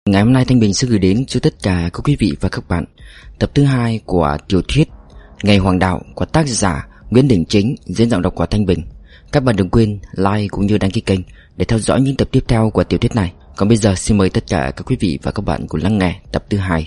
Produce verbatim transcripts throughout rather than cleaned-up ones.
Ngày hôm nay Thanh Bình sẽ gửi đến cho tất cả các quý vị và các bạn tập thứ hai của tiểu thuyết Ngày Hoàng Đạo của tác giả Nguyễn Đình Chính, diễn giọng đọc của Thanh Bình. Các bạn đừng quên like cũng như đăng ký kênh để theo dõi những tập tiếp theo của tiểu thuyết này. Còn bây giờ xin mời tất cả các quý vị và các bạn cùng lắng nghe tập thứ hai.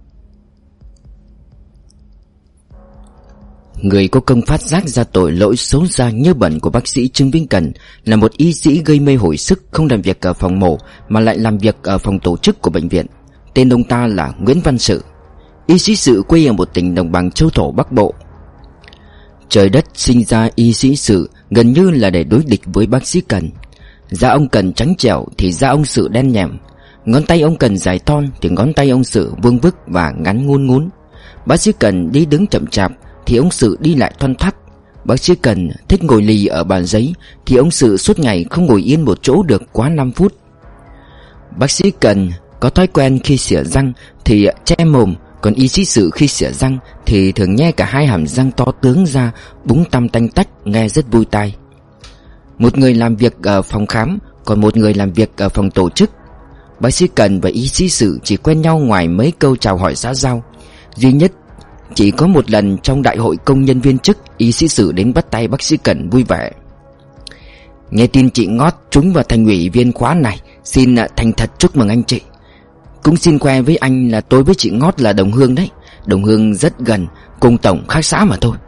Người có công phát giác ra tội lỗi xấu xa nhơ bẩn của bác sĩ Trương Vĩnh Cần là một y sĩ gây mê hồi sức, không làm việc ở phòng mổ mà lại làm việc ở phòng tổ chức của bệnh viện. Tên ông ta là Nguyễn Văn Sự. Y sĩ Sự quê ở một tỉnh đồng bằng châu thổ Bắc Bộ. Trời đất sinh ra y sĩ Sự gần như là để đối địch với bác sĩ Cần. Da ông Cần trắng trẻo thì da ông Sự đen nhẻm. Ngón tay ông Cần dài thon thì ngón tay ông Sự vuông vức và ngắn ngún ngún. Bác sĩ Cần đi đứng chậm chạp thì ông Sự đi lại thoăn thoắt. Bác sĩ Cần thích ngồi lì ở bàn giấy thì ông Sự suốt ngày không ngồi yên một chỗ được quá năm phút. Bác sĩ Cần có thói quen khi xỉa răng thì che mồm, còn y sĩ Sự khi xỉa răng thì thường nhe cả hai hàm răng to tướng ra, búng tăm tanh tách, nghe rất vui tai. Một người làm việc ở phòng khám, còn một người làm việc ở phòng tổ chức. Bác sĩ Cần và y sĩ Sự chỉ quen nhau ngoài mấy câu chào hỏi xã giao. Duy nhất chỉ có một lần trong đại hội công nhân viên chức, y sĩ Sự đến bắt tay bác sĩ Cần vui vẻ. Nghe tin chị Ngót trúng vào thành ủy viên khóa này, xin thành thật chúc mừng anh chị. Cũng xin khoe với anh là tôi với chị Ngót là đồng hương đấy. Đồng hương rất gần, cùng tổng khác xã mà thôi.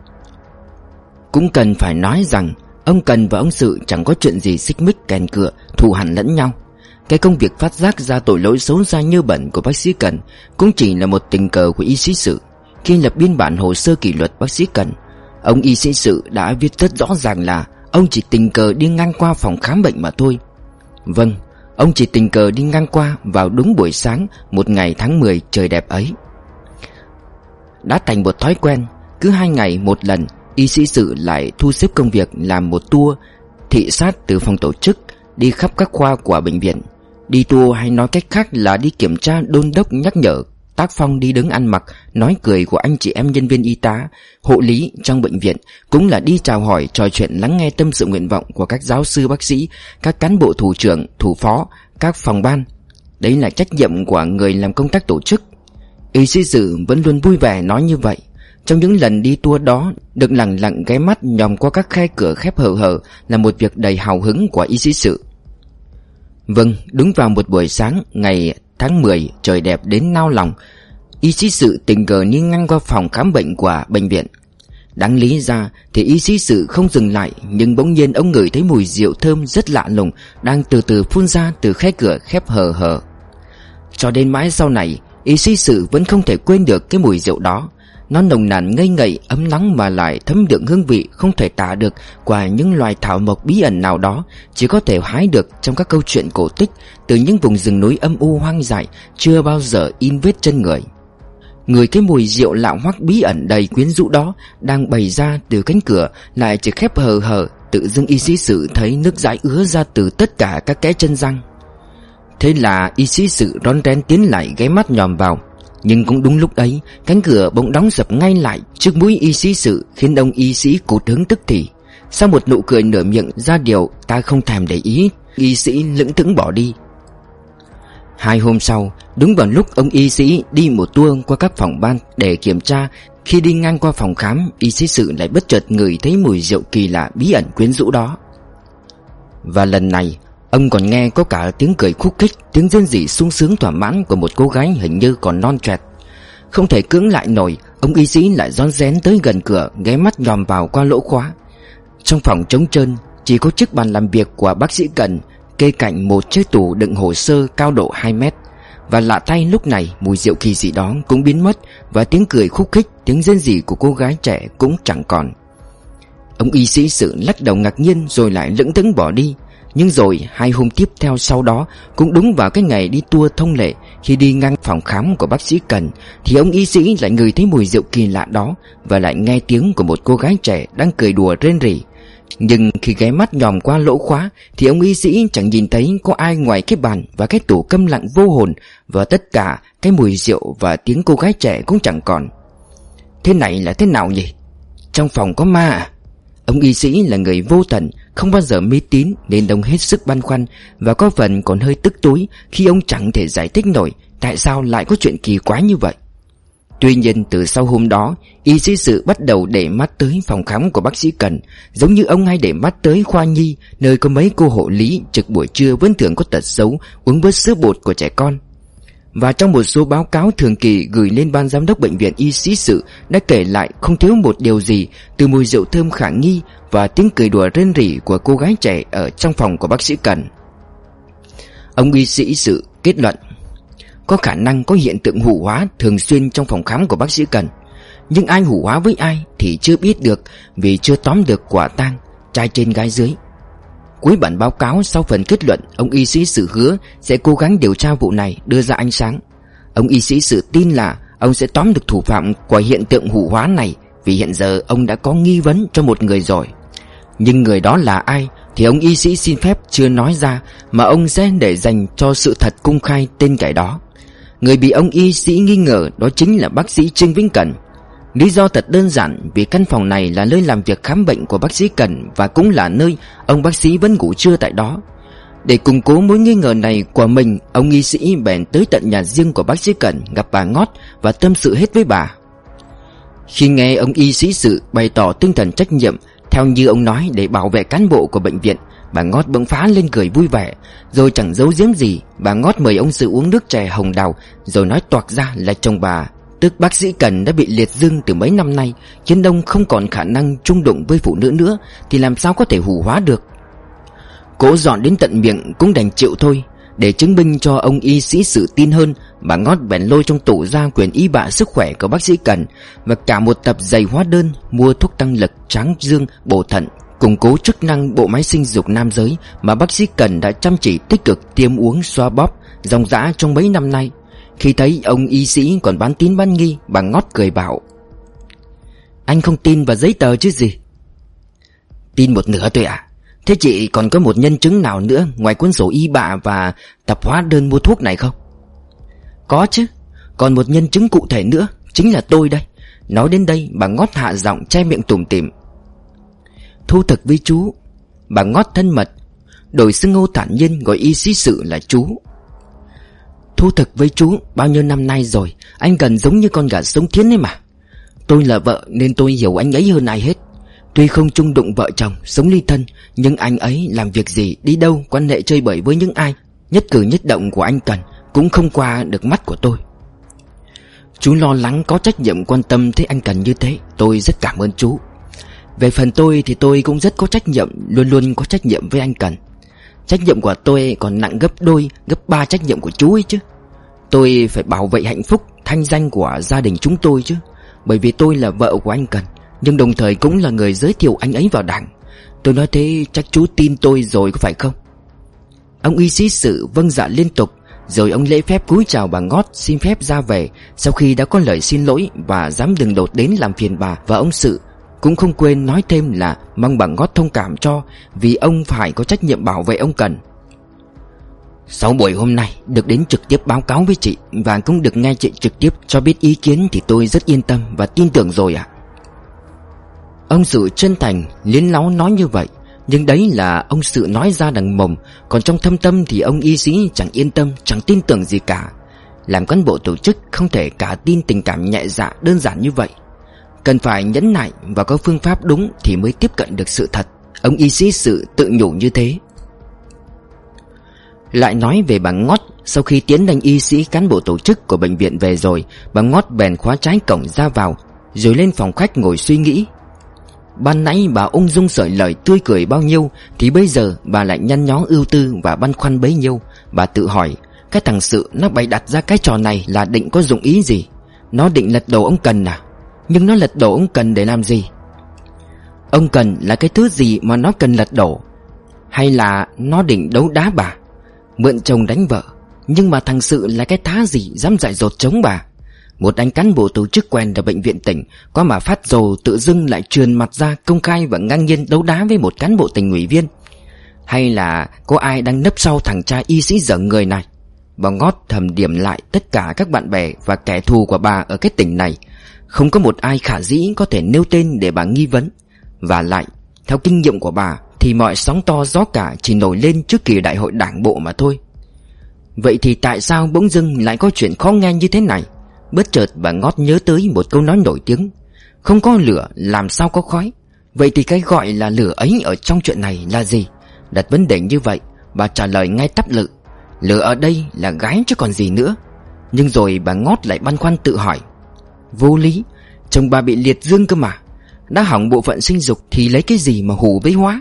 Cũng cần phải nói rằng ông Cần và ông Sự chẳng có chuyện gì xích mích kèn cựa, thù hằn lẫn nhau. Cái công việc phát giác ra tội lỗi xấu xa nhơ bẩn của bác sĩ Cần cũng chỉ là một tình cờ của y sĩ Sự. Khi lập biên bản hồ sơ kỷ luật bác sĩ Cần, ông y sĩ Sự đã viết rất rõ ràng là ông chỉ tình cờ đi ngang qua phòng khám bệnh mà thôi. Vâng, ông chỉ tình cờ đi ngang qua vào đúng buổi sáng một ngày tháng mười trời đẹp ấy. Đã thành một thói quen, cứ hai ngày một lần, y sĩ Sự lại thu xếp công việc làm một tour thị sát từ phòng tổ chức đi khắp các khoa của bệnh viện. Đi tour hay nói cách khác là đi kiểm tra, đôn đốc, nhắc nhở, tác phong đi đứng ăn mặc, nói cười của anh chị em nhân viên y tá, hộ lý trong bệnh viện, cũng là đi chào hỏi, trò chuyện, lắng nghe tâm sự nguyện vọng của các giáo sư bác sĩ, các cán bộ thủ trưởng, thủ phó, các phòng ban. Đấy là trách nhiệm của người làm công tác tổ chức. Y sĩ Sự vẫn luôn vui vẻ nói như vậy. Trong những lần đi tour đó, được lặng lặng ghé mắt nhòm qua các khe cửa khép hờ hờ là một việc đầy hào hứng của y sĩ Sự. Vâng, đúng vào một buổi sáng ngày tháng mười trời đẹp đến nao lòng, y sĩ Sự tình cờ đi ngang qua phòng khám bệnh của bệnh viện. Đáng lý ra thì y sĩ Sự không dừng lại, nhưng bỗng nhiên ông ngửi thấy mùi rượu thơm rất lạ lùng đang từ từ phun ra từ khe cửa khép hờ hờ. Cho đến mãi sau này, y sĩ Sự vẫn không thể quên được cái mùi rượu đó. Nó nồng nàn ngây ngậy, ấm nóng mà lại thấm đượm hương vị không thể tả được của những loài thảo mộc bí ẩn nào đó, chỉ có thể hái được trong các câu chuyện cổ tích từ những vùng rừng núi âm u hoang dại, chưa bao giờ in vết chân người. Người cái mùi rượu lạ hoắc bí ẩn đầy quyến rũ đó đang bày ra từ cánh cửa lại chỉ khép hờ hờ. Tự dưng y sĩ Sự thấy nước dãi ứa ra từ tất cả các kẽ chân răng. Thế là y sĩ Sự rón rén tiến lại ghé mắt nhòm vào. Nhưng cũng đúng lúc ấy, cánh cửa bỗng đóng sập ngay lại trước mũi y sĩ Sự, khiến ông y sĩ cụt hứng tức thì. Sau một nụ cười nửa miệng ra điều ta không thèm để ý, y sĩ lững thững bỏ đi. Hai hôm sau, đúng vào lúc ông y sĩ đi một tour qua các phòng ban để kiểm tra, khi đi ngang qua phòng khám, y sĩ Sự lại bất chợt ngửi thấy mùi rượu kỳ lạ bí ẩn quyến rũ đó. Và lần này, ông còn nghe có cả tiếng cười khúc khích, tiếng rên rỉ sung sướng thỏa mãn của một cô gái hình như còn non choẹt. Không thể cưỡng lại nổi, ông y sĩ lại rón rén tới gần cửa, ghé mắt nhòm vào qua lỗ khóa. Trong phòng trống trơn, chỉ có chiếc bàn làm việc của bác sĩ Cần, kê cạnh một chiếc tủ đựng hồ sơ cao độ hai mét. Và lạ thay, lúc này mùi rượu kỳ dị đó cũng biến mất, và tiếng cười khúc khích, tiếng rên rỉ của cô gái trẻ cũng chẳng còn. Ông y sĩ Sự lắc đầu ngạc nhiên rồi lại lững thững bỏ đi. Nhưng rồi hai hôm tiếp theo sau đó, cũng đúng vào cái ngày đi tour thông lệ, khi đi ngang phòng khám của bác sĩ Cần, thì ông y sĩ lại ngửi thấy mùi rượu kỳ lạ đó, và lại nghe tiếng của một cô gái trẻ đang cười đùa rên rỉ. Nhưng khi ghé mắt nhòm qua lỗ khóa thì ông y sĩ chẳng nhìn thấy có ai ngoài cái bàn và cái tủ câm lặng vô hồn, và tất cả cái mùi rượu và tiếng cô gái trẻ cũng chẳng còn. Thế này là thế nào nhỉ? Trong phòng có ma à? Ông y sĩ là người vô thần, không bao giờ mê tín, nên ông hết sức băn khoăn và có phần còn hơi tức tối khi ông chẳng thể giải thích nổi tại sao lại có chuyện kỳ quái như vậy. Tuy nhiên từ sau hôm đó, y sĩ Sự bắt đầu để mắt tới phòng khám của bác sĩ Cần, giống như ông hay để mắt tới khoa nhi, nơi có mấy cô hộ lý trực buổi trưa vẫn thường có tật xấu uống bớt sữa bột của trẻ con. Và trong một số báo cáo thường kỳ gửi lên ban giám đốc bệnh viện, y sĩ Sự đã kể lại không thiếu một điều gì, từ mùi rượu thơm khả nghi và tiếng cười đùa rên rỉ của cô gái trẻ ở trong phòng của bác sĩ Cần. Ông y sĩ Sự kết luận có khả năng có hiện tượng hủ hóa thường xuyên trong phòng khám của bác sĩ Cần, nhưng ai hủ hóa với ai thì chưa biết được, vì chưa tóm được quả tang, trai trên gái dưới. Cuối bản báo cáo, sau phần kết luận, ông y sĩ Sự hứa sẽ cố gắng điều tra vụ này, đưa ra ánh sáng. Ông y sĩ Sự tin là ông sẽ tóm được thủ phạm của hiện tượng hủ hóa này, vì hiện giờ ông đã có nghi vấn cho một người rồi. Nhưng người đó là ai thì ông y sĩ xin phép chưa nói ra, mà ông sẽ để dành cho sự thật công khai tên kẻ đó. Người bị ông y sĩ nghi ngờ đó chính là bác sĩ Trương Vĩnh Cần. Lý do thật đơn giản, vì căn phòng này là nơi làm việc khám bệnh của bác sĩ Cần, và cũng là nơi ông bác sĩ vẫn ngủ trưa tại đó. Để củng cố mối nghi ngờ này của mình, ông y sĩ bèn tới tận nhà riêng của bác sĩ Cần, gặp bà Ngót và tâm sự hết với bà. Khi nghe ông y sĩ Sự bày tỏ tinh thần trách nhiệm theo như ông nói để bảo vệ cán bộ của bệnh viện, bà Ngót bỗng phá lên cười vui vẻ. Rồi chẳng giấu giếm gì, bà Ngót mời ông Sự uống nước chè hồng đào, rồi nói toạc ra là chồng bà, tức bác sĩ Cần, đã bị liệt dương từ mấy năm nay, khiến ông không còn khả năng chung đụng với phụ nữ nữa, thì làm sao có thể hủ hóa được. Cố dọn đến tận miệng cũng đành chịu thôi. Để chứng minh cho ông y sĩ Sự tin hơn, bà Ngót bèn lôi trong tủ ra quyển y bạ sức khỏe của bác sĩ Cần và cả một tập dày hóa đơn mua thuốc tăng lực, tráng dương, bổ thận, củng cố chức năng bộ máy sinh dục nam giới mà bác sĩ Cần đã chăm chỉ tích cực tiêm uống xoa bóp ròng rã trong mấy năm nay. Khi thấy ông y sĩ còn bán tín bán nghi, bà Ngót cười bảo: "Anh không tin vào giấy tờ chứ gì?" "Tin một nửa thôi ạ. Thế chị còn có một nhân chứng nào nữa ngoài cuốn sổ y bạ và tập hóa đơn mua thuốc này không?" "Có chứ. Còn một nhân chứng cụ thể nữa, chính là tôi đây." Nói đến đây, bà Ngót hạ giọng che miệng tủm tỉm: "Thú thực với chú." Bà Ngót thân mật đổi xưng hô thản nhiên gọi y sĩ Sự là chú. "Thú thực với chú, bao nhiêu năm nay rồi, anh Cần giống như con gà sống thiến ấy mà. Tôi là vợ nên tôi hiểu anh ấy hơn ai hết. Tuy không chung đụng vợ chồng, sống ly thân, nhưng anh ấy làm việc gì, đi đâu, quan hệ chơi bời với những ai, nhất cử nhất động của anh Cần cũng không qua được mắt của tôi. Chú lo lắng, có trách nhiệm quan tâm thấy anh Cần như thế, tôi rất cảm ơn chú. Về phần tôi thì tôi cũng rất có trách nhiệm, luôn luôn có trách nhiệm với anh Cần. Trách nhiệm của tôi còn nặng gấp đôi, gấp ba trách nhiệm của chú ấy chứ. Tôi phải bảo vệ hạnh phúc, thanh danh của gia đình chúng tôi chứ. Bởi vì tôi là vợ của anh Cần, nhưng đồng thời cũng là người giới thiệu anh ấy vào đảng. Tôi nói thế chắc chú tin tôi rồi có phải không?" Ông y sĩ Sự vâng dạ liên tục. Rồi ông lễ phép cúi chào bà Ngót, xin phép ra về. Sau khi đã có lời xin lỗi và dám đừng đột đến làm phiền bà và ông Sự, cũng không quên nói thêm là mong bà Ngót thông cảm cho, vì ông phải có trách nhiệm bảo vệ ông Cần. "Sau buổi hôm nay được đến trực tiếp báo cáo với chị và cũng được nghe chị trực tiếp cho biết ý kiến thì tôi rất yên tâm và tin tưởng rồi ạ." Ông Sự chân thành liến láu nói như vậy, nhưng đấy là ông Sự nói ra đằng mồm, còn trong thâm tâm thì ông y sĩ chẳng yên tâm, chẳng tin tưởng gì cả. Làm cán bộ tổ chức không thể cả tin tình cảm nhẹ dạ đơn giản như vậy. Cần phải nhẫn nại và có phương pháp đúng thì mới tiếp cận được sự thật. Ông y sĩ Sự tự nhủ như thế. Lại nói về bà Ngót. Sau khi tiến đánh y sĩ cán bộ tổ chức của bệnh viện về rồi, bà Ngót bèn khóa trái cổng ra vào, rồi lên phòng khách ngồi suy nghĩ. Ban nãy bà ung dung sởi lời tươi cười bao nhiêu, thì bây giờ bà lại nhăn nhó ưu tư và băn khoăn bấy nhiêu. Bà tự hỏi, cái thằng Sự nó bày đặt ra cái trò này là định có dụng ý gì? Nó định lật đổ ông Cần à? Nhưng nó lật đổ ông Cần để làm gì? Ông Cần là cái thứ gì mà nó cần lật đổ? Hay là nó định đấu đá bà, mượn chồng đánh vợ? Nhưng mà thằng Sự là cái thá gì dám dại dột chống bà? Một anh cán bộ tổ chức quen ở bệnh viện tỉnh, có mà phát dồ tự dưng lại trườn mặt ra công khai và ngang nhiên đấu đá với một cán bộ tỉnh ủy viên? Hay là có ai đang nấp sau thằng cha y sĩ dở người này? Bà Ngót thầm điểm lại tất cả các bạn bè và kẻ thù của bà ở cái tỉnh này. Không có một ai khả dĩ có thể nêu tên để bà nghi vấn. Và lại, Theo kinh nghiệm của bà thì mọi sóng to gió cả chỉ nổi lên trước kỳ đại hội đảng bộ mà thôi. Vậy thì tại sao bỗng dưng lại có chuyện khó nghe như thế này? Bất chợt bà Ngót nhớ tới một câu nói nổi tiếng: không có lửa làm sao có khói. Vậy thì cái gọi là lửa ấy ở trong chuyện này là gì? Đặt vấn đề như vậy, bà trả lời ngay tắp lự: lửa ở đây là gái chứ còn gì nữa. Nhưng rồi bà Ngót lại băn khoăn tự hỏi: vô lý, chồng bà bị liệt dương cơ mà, đã hỏng bộ phận sinh dục thì lấy cái gì mà hù với hóa?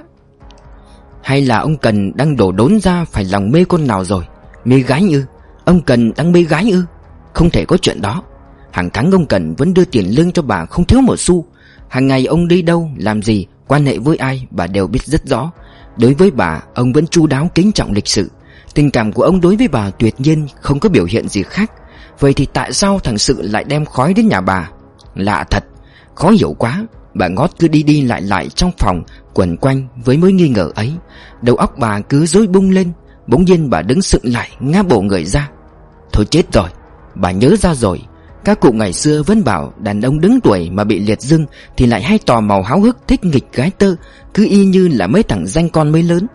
Hay là ông Cần đang đổ đốn ra phải lòng mê con nào rồi? Mê gái ư? Ông Cần đang mê gái ư? Không thể có chuyện đó. Hàng tháng ông Cần vẫn đưa tiền lương cho bà không thiếu một xu. Hàng ngày ông đi đâu, làm gì, quan hệ với ai bà đều biết rất rõ. Đối với bà, ông vẫn chu đáo kính trọng lịch sự. Tình cảm của ông đối với bà tuyệt nhiên không có biểu hiện gì khác. Vậy thì tại sao thằng Sự lại đem khói đến nhà bà? Lạ thật, khó hiểu quá. Bà Ngót cứ đi đi lại lại trong phòng, quẩn quanh với mối nghi ngờ ấy. Đầu óc bà cứ rối bung lên. Bỗng nhiên bà đứng sững lại, ngã bổ người ra. Thôi chết rồi, bà nhớ ra rồi. Các cụ ngày xưa vẫn bảo đàn ông đứng tuổi mà bị liệt dương thì lại hay tò mò háo hức thích nghịch gái tơ, cứ y như là mấy thằng danh con mới lớn.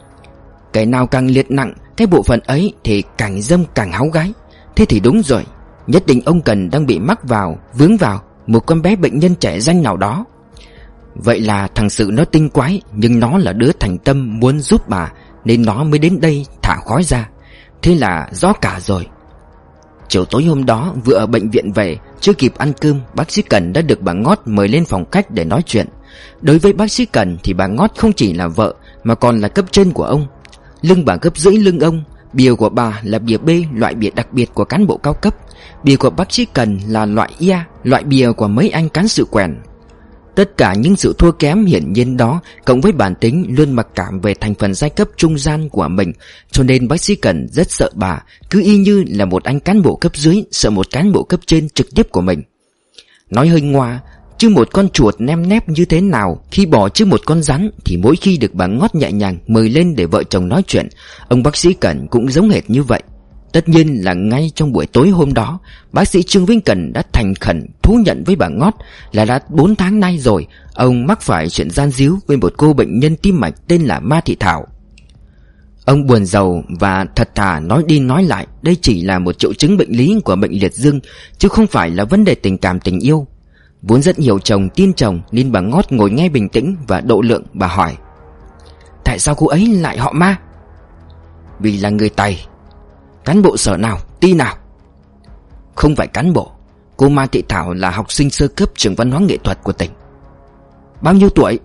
Cái nào càng liệt nặng cái bộ phận ấy thì càng dâm càng háo gái. Thế thì đúng rồi, nhất định ông Cần đang bị mắc vào, vướng vào một con bé bệnh nhân trẻ danh nào đó. Vậy là thằng Sự nó tinh quái, nhưng nó là đứa thành tâm muốn giúp bà, nên nó mới đến đây thả khói ra. Thế là rõ cả rồi. Chiều tối hôm đó vừa ở bệnh viện về, chưa kịp ăn cơm, bác sĩ Cần đã được bà Ngót mời lên phòng khách để nói chuyện. Đối với bác sĩ Cần thì bà Ngót không chỉ là vợ mà còn là cấp trên của ông. Lưng bà gấp rưỡi lưng ông. Bìa của bà là bìa B, loại bìa đặc biệt của cán bộ cao cấp. Bìa của bác sĩ Cần là loại A, loại bìa của mấy anh cán sự quèn. Tất cả những sự thua kém hiển nhiên đó, cộng với bản tính luôn mặc cảm về thành phần giai cấp trung gian của mình, cho nên bác sĩ Cần rất sợ bà, cứ y như là một anh cán bộ cấp dưới sợ một cán bộ cấp trên trực tiếp của mình. Nói hơi ngoa, chứ một con chuột nem nép như thế nào khi bỏ trước một con rắn, thì mỗi khi được bà Ngót nhẹ nhàng mời lên để vợ chồng nói chuyện, ông bác sĩ Cần cũng giống hệt như vậy. Tất nhiên là ngay trong buổi tối hôm đó, bác sĩ Trương Vĩnh Cần đã thành khẩn thú nhận với bà Ngót là đã bốn tháng nay rồi ông mắc phải chuyện gian díu với một cô bệnh nhân tim mạch tên là Ma Thị Thảo. Ông buồn rầu và thật thà nói đi nói lại đây chỉ là một triệu chứng bệnh lý của bệnh liệt dương, chứ không phải là vấn đề tình cảm tình yêu. Vốn rất hiểu chồng tin chồng nên bà Ngót ngồi nghe bình tĩnh và độ lượng. Bà hỏi: tại sao cô ấy lại họ Ma? Vì là người Tày. Cán bộ sở nào, ty nào? Không phải cán bộ. Cô Ma Thị Thảo là học sinh sơ cấp trường văn hóa nghệ thuật của tỉnh. Bao nhiêu tuổi?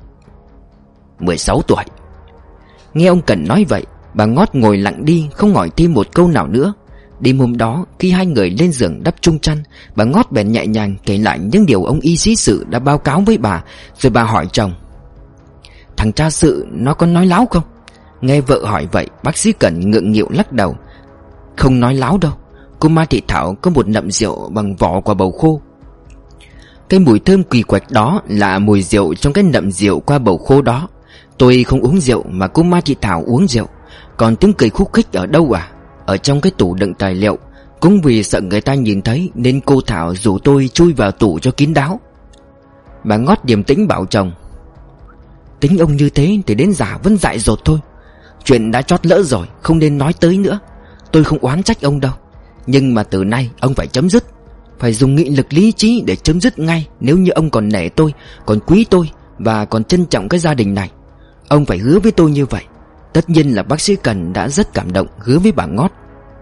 mười sáu tuổi. Nghe ông Cần nói vậy, bà Ngót ngồi lặng đi, không hỏi thêm một câu nào nữa. Đêm hôm đó, khi hai người lên giường đắp chung chăn, bà Ngót bèn nhẹ nhàng kể lại những điều ông y sĩ Sự đã báo cáo với bà. Rồi bà hỏi chồng: thằng cha Sự nó có nói láo không? Nghe vợ hỏi vậy, bác sĩ Cần ngượng nghịu lắc đầu: không nói láo đâu. Cô Ma Thị Thảo có một nậm rượu bằng vỏ quả bầu khô. Cái mùi thơm kỳ quặc đó là mùi rượu trong cái nậm rượu qua bầu khô đó. Tôi không uống rượu mà cô Ma Thị Thảo uống rượu. Còn tiếng cười khúc khích ở đâu à? Ở trong cái tủ đựng tài liệu. Cũng vì sợ người ta nhìn thấy nên cô Thảo rủ tôi chui vào tủ cho kín đáo. Bà Ngót điềm tĩnh bảo chồng: tính ông như thế thì đến già vẫn dại dột thôi. Chuyện đã chót lỡ rồi, không nên nói tới nữa. Tôi không oán trách ông đâu, nhưng mà từ nay ông phải chấm dứt. Phải dùng nghị lực lý trí để chấm dứt ngay. Nếu như ông còn nể tôi, còn quý tôi và còn trân trọng cái gia đình này, ông phải hứa với tôi như vậy. Tất nhiên là bác sĩ Cần đã rất cảm động, hứa với bà Ngót.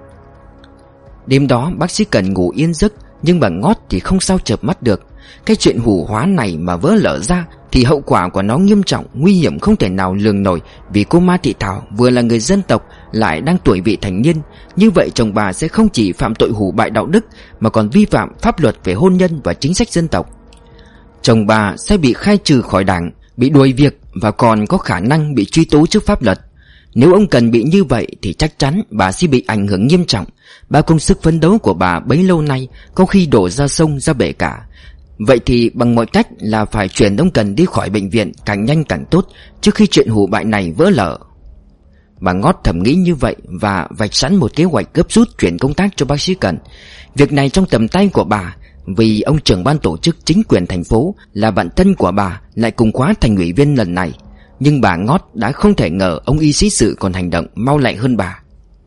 Đêm đó bác sĩ Cần ngủ yên giấc, nhưng bà Ngót thì không sao chợp mắt được. Cái chuyện hủ hóa này mà vỡ lở ra thì hậu quả của nó nghiêm trọng, nguy hiểm không thể nào lường nổi. Vì cô Ma Thị Thảo vừa là người dân tộc, lại đang tuổi vị thành niên. Như vậy chồng bà sẽ không chỉ phạm tội hủ bại đạo đức, mà còn vi phạm pháp luật về hôn nhân và chính sách dân tộc. Chồng bà sẽ bị khai trừ khỏi đảng, bị đuổi việc và còn có khả năng bị truy tố trước pháp luật. Nếu ông Cần bị như vậy thì chắc chắn bà sẽ bị ảnh hưởng nghiêm trọng. Bao công sức phấn đấu của bà bấy lâu nay có khi đổ ra sông ra bể cả. Vậy thì bằng mọi cách là phải chuyển ông Cần đi khỏi bệnh viện càng nhanh càng tốt, trước khi chuyện hủ bại này vỡ lở. Bà Ngót thầm nghĩ như vậy và vạch sẵn một kế hoạch gấp rút chuyển công tác cho bác sĩ Cần. Việc này trong tầm tay của bà, vì ông trưởng ban tổ chức chính quyền thành phố là bạn thân của bà, lại cùng khóa thành ủy viên lần này. Nhưng bà Ngót đã không thể ngờ ông y sĩ sự còn hành động mau lẹ hơn bà.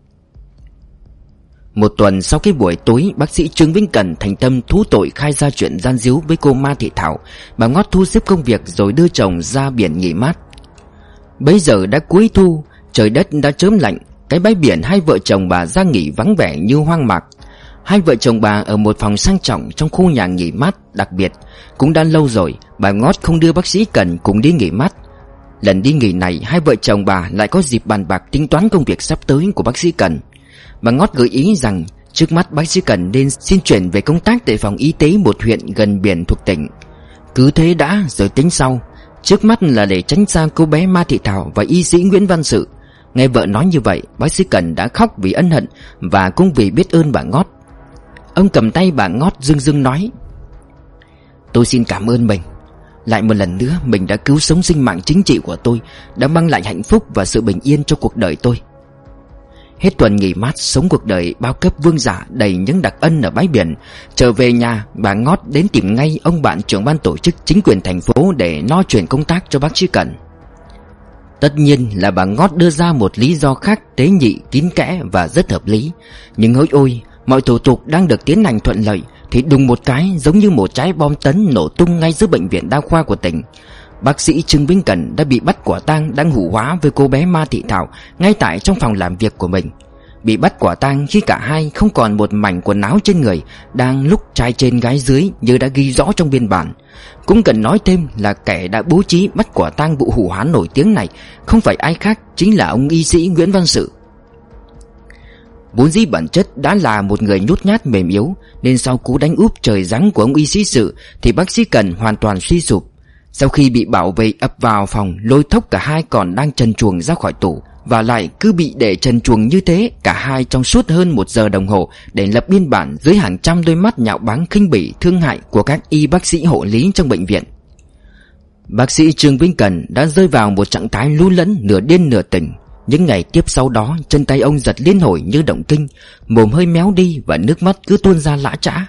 Một tuần sau cái buổi tối bác sĩ Trương Vĩnh Cần thành tâm thú tội khai ra chuyện gian díu với cô Ma Thị Thảo, bà Ngót thu xếp công việc rồi đưa chồng ra biển nghỉ mát. Bây giờ đã cuối thu, trời đất đã chớm lạnh. Cái bãi biển hai vợ chồng bà ra nghỉ vắng vẻ như hoang mạc. Hai vợ chồng bà ở một phòng sang trọng trong khu nhà nghỉ mát đặc biệt. Cũng đã lâu rồi bà Ngót không đưa bác sĩ Cần cùng đi nghỉ mát. Lần đi nghỉ này hai vợ chồng bà lại có dịp bàn bạc tính toán công việc sắp tới của bác sĩ Cần. Bà Ngót gợi ý rằng trước mắt bác sĩ Cần nên xin chuyển về công tác tại phòng y tế một huyện gần biển thuộc tỉnh. Cứ thế đã rồi tính sau. Trước mắt là để tránh xa cô bé Ma Thị Thảo và y sĩ Nguyễn Văn Sự. Nghe vợ nói như vậy, bác sĩ Cần đã khóc vì ân hận và cũng vì biết ơn bà Ngót. Ông cầm tay bà Ngót rưng rưng nói: "Tôi xin cảm ơn mình. Lại một lần nữa mình đã cứu sống sinh mạng chính trị của tôi, đã mang lại hạnh phúc và sự bình yên cho cuộc đời tôi." Hết tuần nghỉ mát sống cuộc đời bao cấp vương giả đầy những đặc ân ở bãi biển, trở về nhà bà Ngót đến tìm ngay ông bạn trưởng ban tổ chức chính quyền thành phố để lo chuyển công tác cho bác sĩ Cần. Tất nhiên là bà Ngót đưa ra một lý do khác tế nhị, kín kẽ và rất hợp lý. Nhưng hỡi ôi, mọi thủ tục đang được tiến hành thuận lợi thì đùng một cái, giống như một trái bom tấn nổ tung ngay giữa bệnh viện đa khoa của tỉnh. Bác sĩ Trương Vĩnh Cần đã bị bắt quả tang đang hủ hóa với cô bé Ma Thị Thảo ngay tại trong phòng làm việc của mình. Bị bắt quả tang khi cả hai không còn một mảnh quần áo trên người, đang lúc trai trên gái dưới như đã ghi rõ trong biên bản. Cũng cần nói thêm là kẻ đã bố trí bắt quả tang vụ hủ hóa nổi tiếng này không phải ai khác, chính là ông y sĩ Nguyễn Văn Sự. Vốn dĩ bản chất đã là một người nhút nhát mềm yếu, nên sau cú đánh úp trời giáng của ông y sĩ Sự thì bác sĩ Cần hoàn toàn suy sụp. Sau khi bị bảo vệ ập vào phòng lôi thốc cả hai còn đang trần truồng ra khỏi tủ, và lại cứ bị để trần truồng như thế cả hai trong suốt hơn một giờ đồng hồ để lập biên bản dưới hàng trăm đôi mắt nhạo báng khinh bỉ thương hại của các y bác sĩ hộ lý trong bệnh viện. Bác sĩ Trương Vĩnh Cần đã rơi vào một trạng thái lu lẫn, nửa điên nửa tỉnh. Những ngày tiếp sau đó chân tay ông giật liên hồi như động kinh, mồm hơi méo đi và nước mắt cứ tuôn ra lã chã.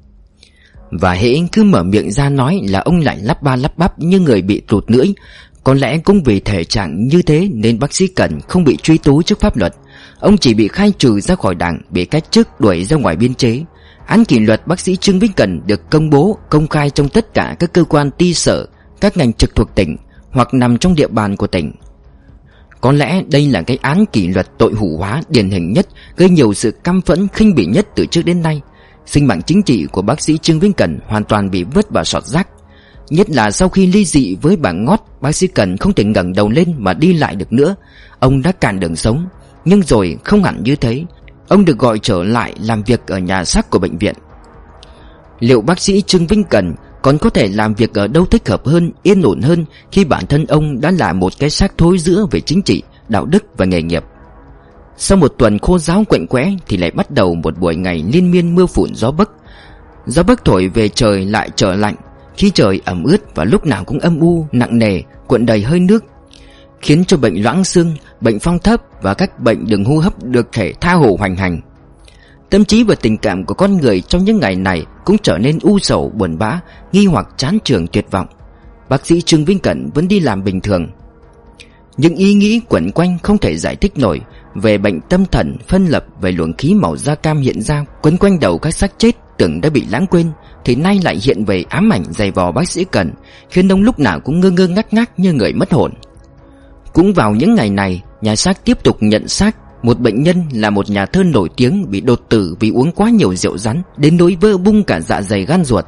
Và hễ cứ mở miệng ra nói là ông lại lắp ba lắp bắp như người bị tụt lưỡi. Có lẽ cũng vì thể trạng như thế nên bác sĩ Cần không bị truy tố trước pháp luật. Ông chỉ bị khai trừ ra khỏi đảng, bị cách chức, đuổi ra ngoài biên chế. Án kỷ luật bác sĩ Trương Vĩnh Cần được công bố công khai trong tất cả các cơ quan ty sở, các ngành trực thuộc tỉnh hoặc nằm trong địa bàn của tỉnh. Có lẽ đây là cái án kỷ luật tội hủ hóa điển hình nhất, gây nhiều sự căm phẫn khinh bỉ nhất từ trước đến nay. Sinh mạng chính trị của bác sĩ Trương Vĩnh Cần hoàn toàn bị vứt vào sọt rác. Nhất là sau khi ly dị với bà Ngót, bác sĩ Cần không thể ngẩng đầu lên mà đi lại được nữa. Ông đã cạn đường sống. Nhưng rồi không hẳn như thế, ông được gọi trở lại làm việc ở nhà xác của bệnh viện. Liệu bác sĩ Trương Vĩnh Cần còn có thể làm việc ở đâu thích hợp hơn, yên ổn hơn khi bản thân ông đã là một cái xác thối rữa về chính trị, đạo đức và nghề nghiệp? Sau một tuần khô ráo quạnh quẽ thì lại bắt đầu một buổi ngày liên miên mưa phùn gió bấc. Gió bấc thổi về trời lại trở lạnh, khi trời ẩm ướt và lúc nào cũng âm u, nặng nề, cuộn đầy hơi nước, khiến cho bệnh loãng xương, bệnh phong thấp và các bệnh đường hô hấp được thể tha hồ hoành hành. Tâm trí và tình cảm của con người trong những ngày này cũng trở nên u sầu, buồn bã, nghi hoặc, chán chường, tuyệt vọng. Bác sĩ Trương Vĩnh Cần vẫn đi làm bình thường. Những ý nghĩ quẩn quanh không thể giải thích nổi về bệnh tâm thần phân lập, về luồng khí màu da cam hiện ra quấn quanh đầu các xác chết tưởng đã bị lãng quên, thì nay lại hiện về ám ảnh dày vò bác sĩ Cần, khiến ông lúc nào cũng ngơ ngơ ngác ngác như người mất hồn. Cũng vào những ngày này, nhà xác tiếp tục nhận xác một bệnh nhân là một nhà thơ nổi tiếng bị đột tử vì uống quá nhiều rượu rắn đến nỗi vỡ bung cả dạ dày gan ruột.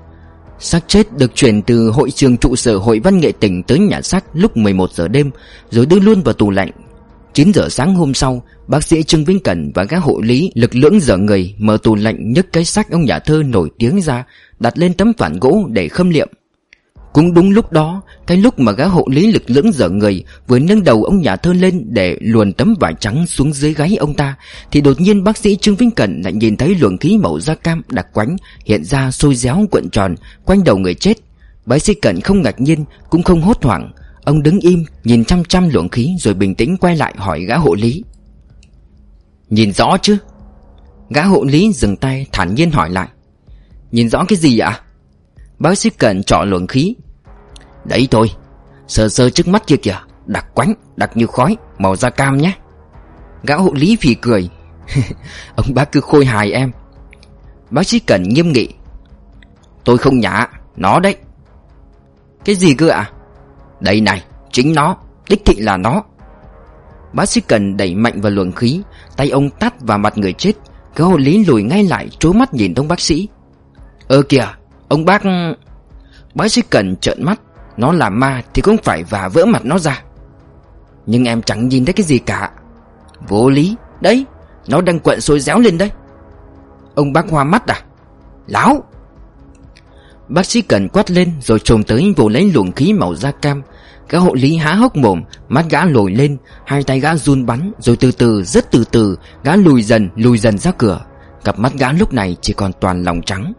Xác chết được chuyển từ hội trường trụ sở Hội Văn nghệ tỉnh tới nhà xác lúc mười một giờ đêm, rồi đưa luôn vào tủ lạnh. chín giờ sáng hôm sau, bác sĩ Trương Vĩnh Cần và các hộ lý lực lưỡng dở người mở tủ lạnh nhấc cái xác ông nhà thơ nổi tiếng ra, đặt lên tấm phản gỗ để khâm liệm. Cũng đúng lúc đó, cái lúc mà gã hộ lý lực lưỡng dở người vừa nâng đầu ông nhà thơ lên để luồn tấm vải trắng xuống dưới gáy ông ta, thì đột nhiên bác sĩ Trương Vĩnh Cần lại nhìn thấy luồng khí màu da cam đặc quánh hiện ra sôi réo cuộn tròn quanh đầu người chết. Bác sĩ Cần không ngạc nhiên cũng không hốt hoảng. Ông đứng im nhìn chăm chăm luồng khí rồi bình tĩnh quay lại hỏi gã hộ lý: "Nhìn rõ chứ?" Gã hộ lý dừng tay thản nhiên hỏi lại: "Nhìn rõ cái gì ạ?" Bác sĩ Cần trỏ luồng khí: "Đấy thôi, Sờ sờ trước mắt kia kìa, đặc quánh, đặc như khói, màu da cam nhé. Gã hộ lý phì cười. Ông bác cứ khôi hài em. Bác sĩ Cẩn nghiêm nghị. Tôi không nhả, nó đấy. Cái gì cơ ạ? À? Đây này, chính nó, đích thị là nó. Bác sĩ Cẩn đẩy mạnh vào luồng khí, tay ông tát vào mặt người chết. Gã hộ lý lùi ngay lại, trố mắt nhìn ông bác sĩ. Ơ kìa, ông bác... Bác sĩ Cẩn trợn mắt. Nó là ma thì cũng phải vả vỡ mặt nó ra. Nhưng em chẳng nhìn thấy cái gì cả. Vô lý, đấy, nó đang quận sôi réo lên đấy. Ông bác hoa mắt à? Láo! Bác sĩ Cẩn quát lên rồi trồm tới vồ lấy luồng khí màu da cam. Các hộ lý há hốc mồm, mắt gã lồi lên, hai tay gã run bắn, rồi từ từ, rất từ từ, gã lùi dần, lùi dần ra cửa. Cặp mắt gã lúc này chỉ còn toàn lòng trắng.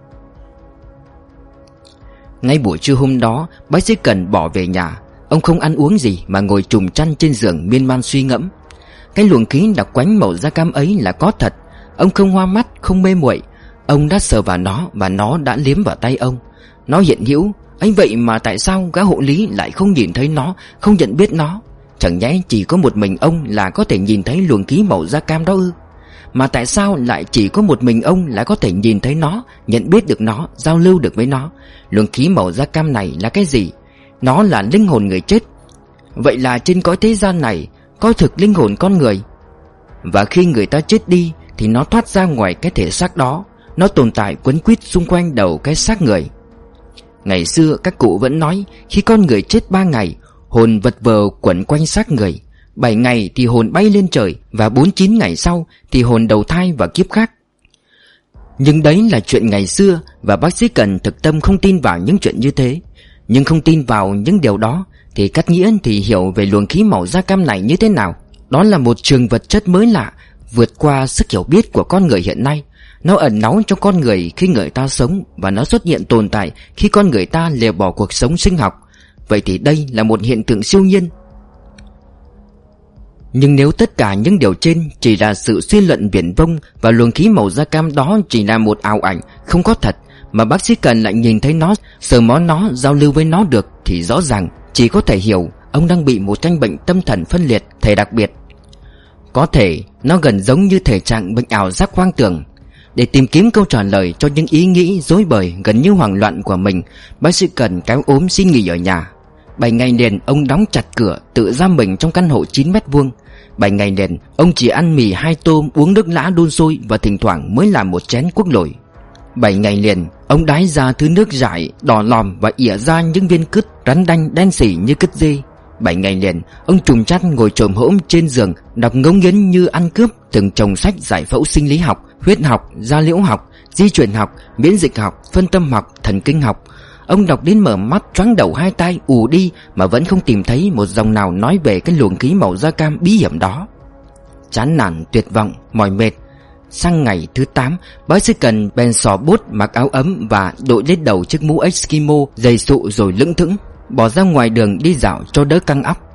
Ngay buổi trưa hôm đó, bác sĩ Cẩn bỏ về nhà. Ông không ăn uống gì mà ngồi trùm chăn trên giường miên man suy ngẫm. Cái luồng khí đặc quánh màu da cam ấy là có thật. Ông không hoa mắt, không mê muội. Ông đã sờ vào nó và nó đã liếm vào tay ông. Nó hiện hữu. Ấy vậy mà tại sao gã hộ lý lại không nhìn thấy nó, không nhận biết nó? Chẳng nhẽ chỉ có một mình ông là có thể nhìn thấy luồng khí màu da cam đó ư? Mà tại sao lại chỉ có một mình ông là có thể nhìn thấy nó, nhận biết được nó, giao lưu được với nó? Luồng khí màu da cam này là cái gì? Nó là linh hồn người chết. Vậy là trên cõi thế gian này có thực linh hồn con người. Và khi người ta chết đi thì nó thoát ra ngoài cái thể xác đó. Nó tồn tại quấn quýt xung quanh đầu cái xác người. Ngày xưa các cụ vẫn nói, khi con người chết ba ngày, hồn vật vờ quẩn quanh xác người. Bảy ngày thì hồn bay lên trời, và bốn chín ngày sau thì hồn đầu thai và kiếp khác. Nhưng đấy là chuyện ngày xưa, và bác sĩ Cần thực tâm không tin vào những chuyện như thế. Nhưng không tin vào những điều đó thì Cát Nghĩa thì hiểu về luồng khí màu da cam này như thế nào. Đó là một trường vật chất mới lạ, vượt qua sức hiểu biết của con người hiện nay. Nó ẩn náu trong con người khi người ta sống, và nó xuất hiện tồn tại khi con người ta lìa bỏ cuộc sống sinh học. Vậy thì đây là một hiện tượng siêu nhiên. Nhưng nếu tất cả những điều trên chỉ là sự suy luận viển vông, và luồng khí màu da cam đó chỉ là một ảo ảnh không có thật, mà bác sĩ Cần lại nhìn thấy nó, sờ mó nó, giao lưu với nó được, thì rõ ràng chỉ có thể hiểu ông đang bị một căn bệnh tâm thần phân liệt thể đặc biệt. Có thể nó gần giống như thể trạng bệnh ảo giác hoang tưởng. Để tìm kiếm câu trả lời cho những ý nghĩ rối bời gần như hoảng loạn của mình, bác sĩ Cần cáo ốm xin nghỉ ở nhà. Bảy ngày liền ông đóng chặt cửa, tự giam mình trong căn hộ chín mét vuông. Bảy ngày liền ông chỉ ăn mì hai tôm, uống nước lã đun sôi, và thỉnh thoảng mới làm một chén quốc lồi. Bảy ngày liền ông đái ra thứ nước dại đỏ lòm và ỉa ra những viên cứt rắn đanh đen xỉ như cứt dê. Bảy ngày liền ông trùm chăn ngồi chồm hổm trên giường, đọc ngấu nghiến như ăn cướp từng chồng sách giải phẫu sinh lý học, huyết học, da liễu học, di truyền học, miễn dịch học, phân tâm học, thần kinh học. Ông đọc đến mở mắt choáng đầu hai tai ù đi mà vẫn không tìm thấy một dòng nào nói về cái luồng khí màu da cam bí hiểm đó. Chán nản, tuyệt vọng, mỏi mệt, sang ngày thứ tám, bác sĩ Cần bèn xỏ bốt, mặc áo ấm và đội lên đầu chiếc mũ Eskimo dày sụ rồi lững thững bỏ ra ngoài đường đi dạo cho đỡ căng óc.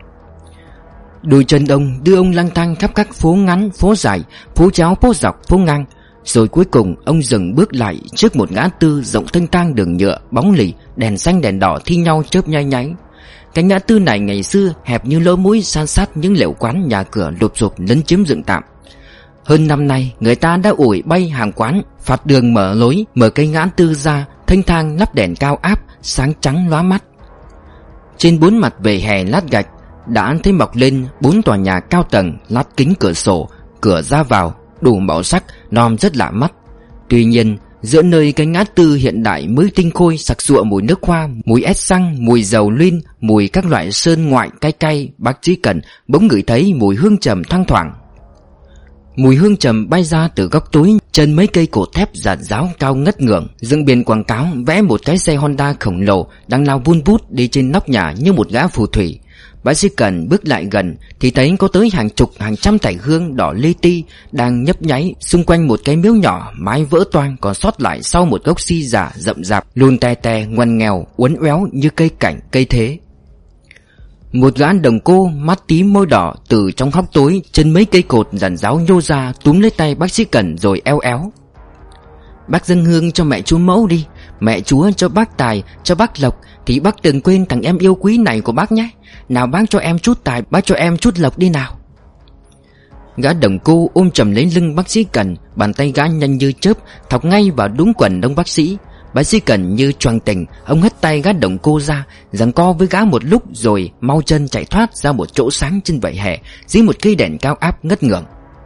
Đôi chân ông đưa ông lang thang khắp các phố ngắn, phố dài, phố chéo, phố dọc, phố ngang. Rồi cuối cùng ông dừng bước lại trước một ngã tư rộng thênh thang đường nhựa bóng lì, đèn xanh đèn đỏ thi nhau chớp nháy nháy. Cái ngã tư này ngày xưa hẹp như lỗ mũi, san sát những lều quán nhà cửa lụp xụp lấn chiếm dựng tạm. Hơn năm nay người ta đã ủi bay hàng quán, phạt đường mở lối, mở cây ngã tư ra, thênh thang lắp đèn cao áp sáng trắng lóa mắt. Trên bốn mặt vỉa hè lát gạch đã thấy mọc lên bốn tòa nhà cao tầng lát kính cửa sổ, cửa ra vào đủ màu sắc, nom rất lạ mắt. Tuy nhiên giữa nơi cái ngã tư hiện đại mới tinh khôi sặc sụa mùi nước hoa, mùi ép xăng, mùi dầu luyên, mùi các loại sơn ngoại cay cay, bác sĩ Cần bỗng ngửi thấy mùi hương trầm thoang thoảng. Mùi hương trầm bay ra từ góc tối chân mấy cây cột thép rạt ráo cao ngất ngưởng. Dựng biển quảng cáo vẽ một cái xe Honda khổng lồ đang lao vun vút đi trên nóc nhà như một gã phù thủy. Bác sĩ Cần bước lại gần thì thấy có tới hàng chục hàng trăm thảy hương đỏ li ti đang nhấp nháy xung quanh một cái miếu nhỏ mái vỡ toang còn sót lại sau một gốc si giả rậm rạp, lùn tè tè, ngoằn nghèo, uốn éo như cây cảnh cây thế. Một gã đồng cô mắt tím môi đỏ từ trong góc tối chân mấy cây cột ràn ráo nhô ra túm lấy tay bác sĩ Cần rồi eo éo. Bác dâng hương cho mẹ Chúa Mẫu đi, Mẹ Chúa cho bác tài, cho bác lộc, thì bác đừng quên thằng em yêu quý này của bác nhé. Nào bác cho em chút tài, bác cho em chút lộc đi nào. Gã đồng cô ôm chầm lấy lưng bác sĩ Cần, bàn tay gã nhanh như chớp thọc ngay vào đúng quần đông bác sĩ. Bác sĩ Cần như choàng tỉnh, ông hất tay gã đồng cô ra, giằng co với gã một lúc rồi mau chân chạy thoát ra một chỗ sáng trên vỉa hè dưới một cây đèn cao áp ngất ngưởng.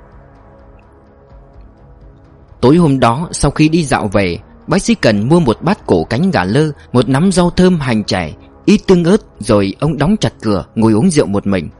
Tối hôm đó, sau khi đi dạo về, bác sĩ Cần mua một bát cổ cánh gà lơ, một nắm rau thơm hành trẻ, ít tương ớt, rồi ông đóng chặt cửa ngồi uống rượu một mình.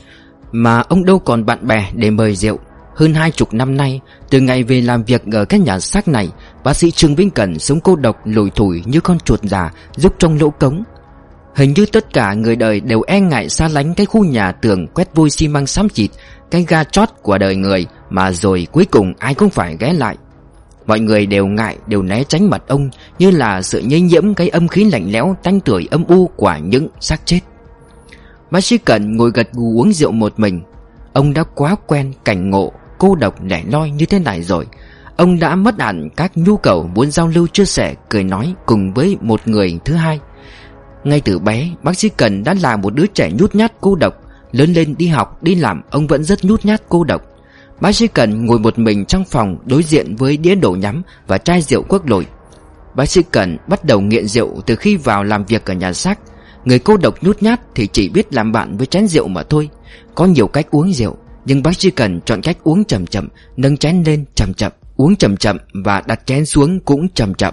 Mà ông đâu còn bạn bè để mời rượu. Hơn hai chục năm nay, từ ngày về làm việc ở cái nhà xác này, bác sĩ Trương Vĩnh Cần sống cô độc lủi thủi như con chuột già rúc trong lỗ cống. Hình như tất cả người đời đều e ngại xa lánh cái khu nhà tường quét vôi xi măng xám chịt, cái ga chót của đời người, mà rồi cuối cùng ai cũng phải ghé lại. Mọi người đều ngại, đều né tránh mặt ông, như là sự nhây nhiễm cái âm khí lạnh lẽo tanh tưởi âm u của những xác chết. Bác sĩ Cần ngồi gật gù uống rượu một mình. Ông đã quá quen cảnh ngộ cô độc lẻ loi như thế này rồi. Ông đã mất hẳn các nhu cầu muốn giao lưu chia sẻ cười nói cùng với một người thứ hai. Ngay từ bé, bác sĩ Cần đã là một đứa trẻ nhút nhát cô độc. Lớn lên đi học, đi làm, ông vẫn rất nhút nhát cô độc. Bác sĩ Cần ngồi một mình trong phòng đối diện với đĩa đồ nhắm và chai rượu quốc lội. Bác sĩ Cần bắt đầu nghiện rượu từ khi vào làm việc ở nhà xác. Người cô độc nhút nhát thì chỉ biết làm bạn với chén rượu mà thôi. Có nhiều cách uống rượu, nhưng bác sĩ Cần chọn cách uống chậm chậm, nâng chén lên chậm chậm, uống chậm chậm và đặt chén xuống cũng chậm chậm.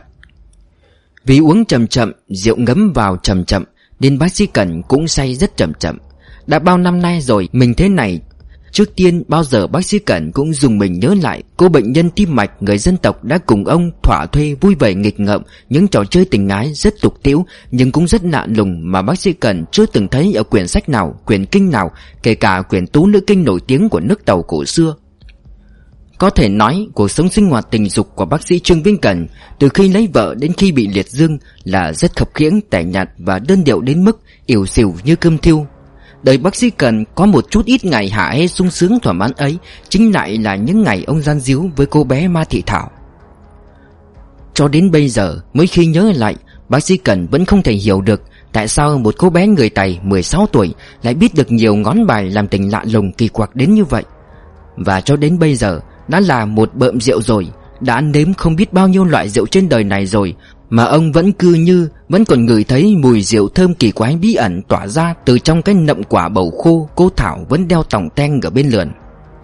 Vì uống chậm chậm, rượu ngấm vào chậm chậm, nên bác sĩ Cần cũng say rất chậm chậm. Đã bao năm nay rồi mình thế này. Trước tiên bao giờ bác sĩ Cần cũng dùng mình nhớ lại cô bệnh nhân tim mạch người dân tộc đã cùng ông thỏa thuê vui vẻ nghịch ngợm những trò chơi tình ái rất tục tĩu nhưng cũng rất lạ lùng mà bác sĩ Cần chưa từng thấy ở quyển sách nào, quyển kinh nào, kể cả quyển tú nữ kinh nổi tiếng của nước Tàu cổ xưa. Có thể nói cuộc sống sinh hoạt tình dục của bác sĩ Trương Vĩnh Cần từ khi lấy vợ đến khi bị liệt dương là rất khập khiễng, tẻ nhạt và đơn điệu đến mức ỉu xìu như cơm thiêu. Đời bác sĩ Cần có một chút ít ngày hả hê sung sướng thỏa mãn ấy chính lại là những ngày ông gian díu với cô bé Ma Thị Thảo. Cho đến bây giờ mỗi khi nhớ lại, bác sĩ Cần vẫn không thể hiểu được tại sao một cô bé người Tày mười sáu tuổi lại biết được nhiều ngón bài làm tình lạ lùng kỳ quặc đến như vậy. Và cho đến bây giờ đã là một bợm rượu rồi, đã nếm không biết bao nhiêu loại rượu trên đời này rồi, mà ông vẫn cứ như vẫn còn ngửi thấy mùi rượu thơm kỳ quái bí ẩn tỏa ra từ trong cái nậm quả bầu khô cô Thảo vẫn đeo tòng teng ở bên lườn.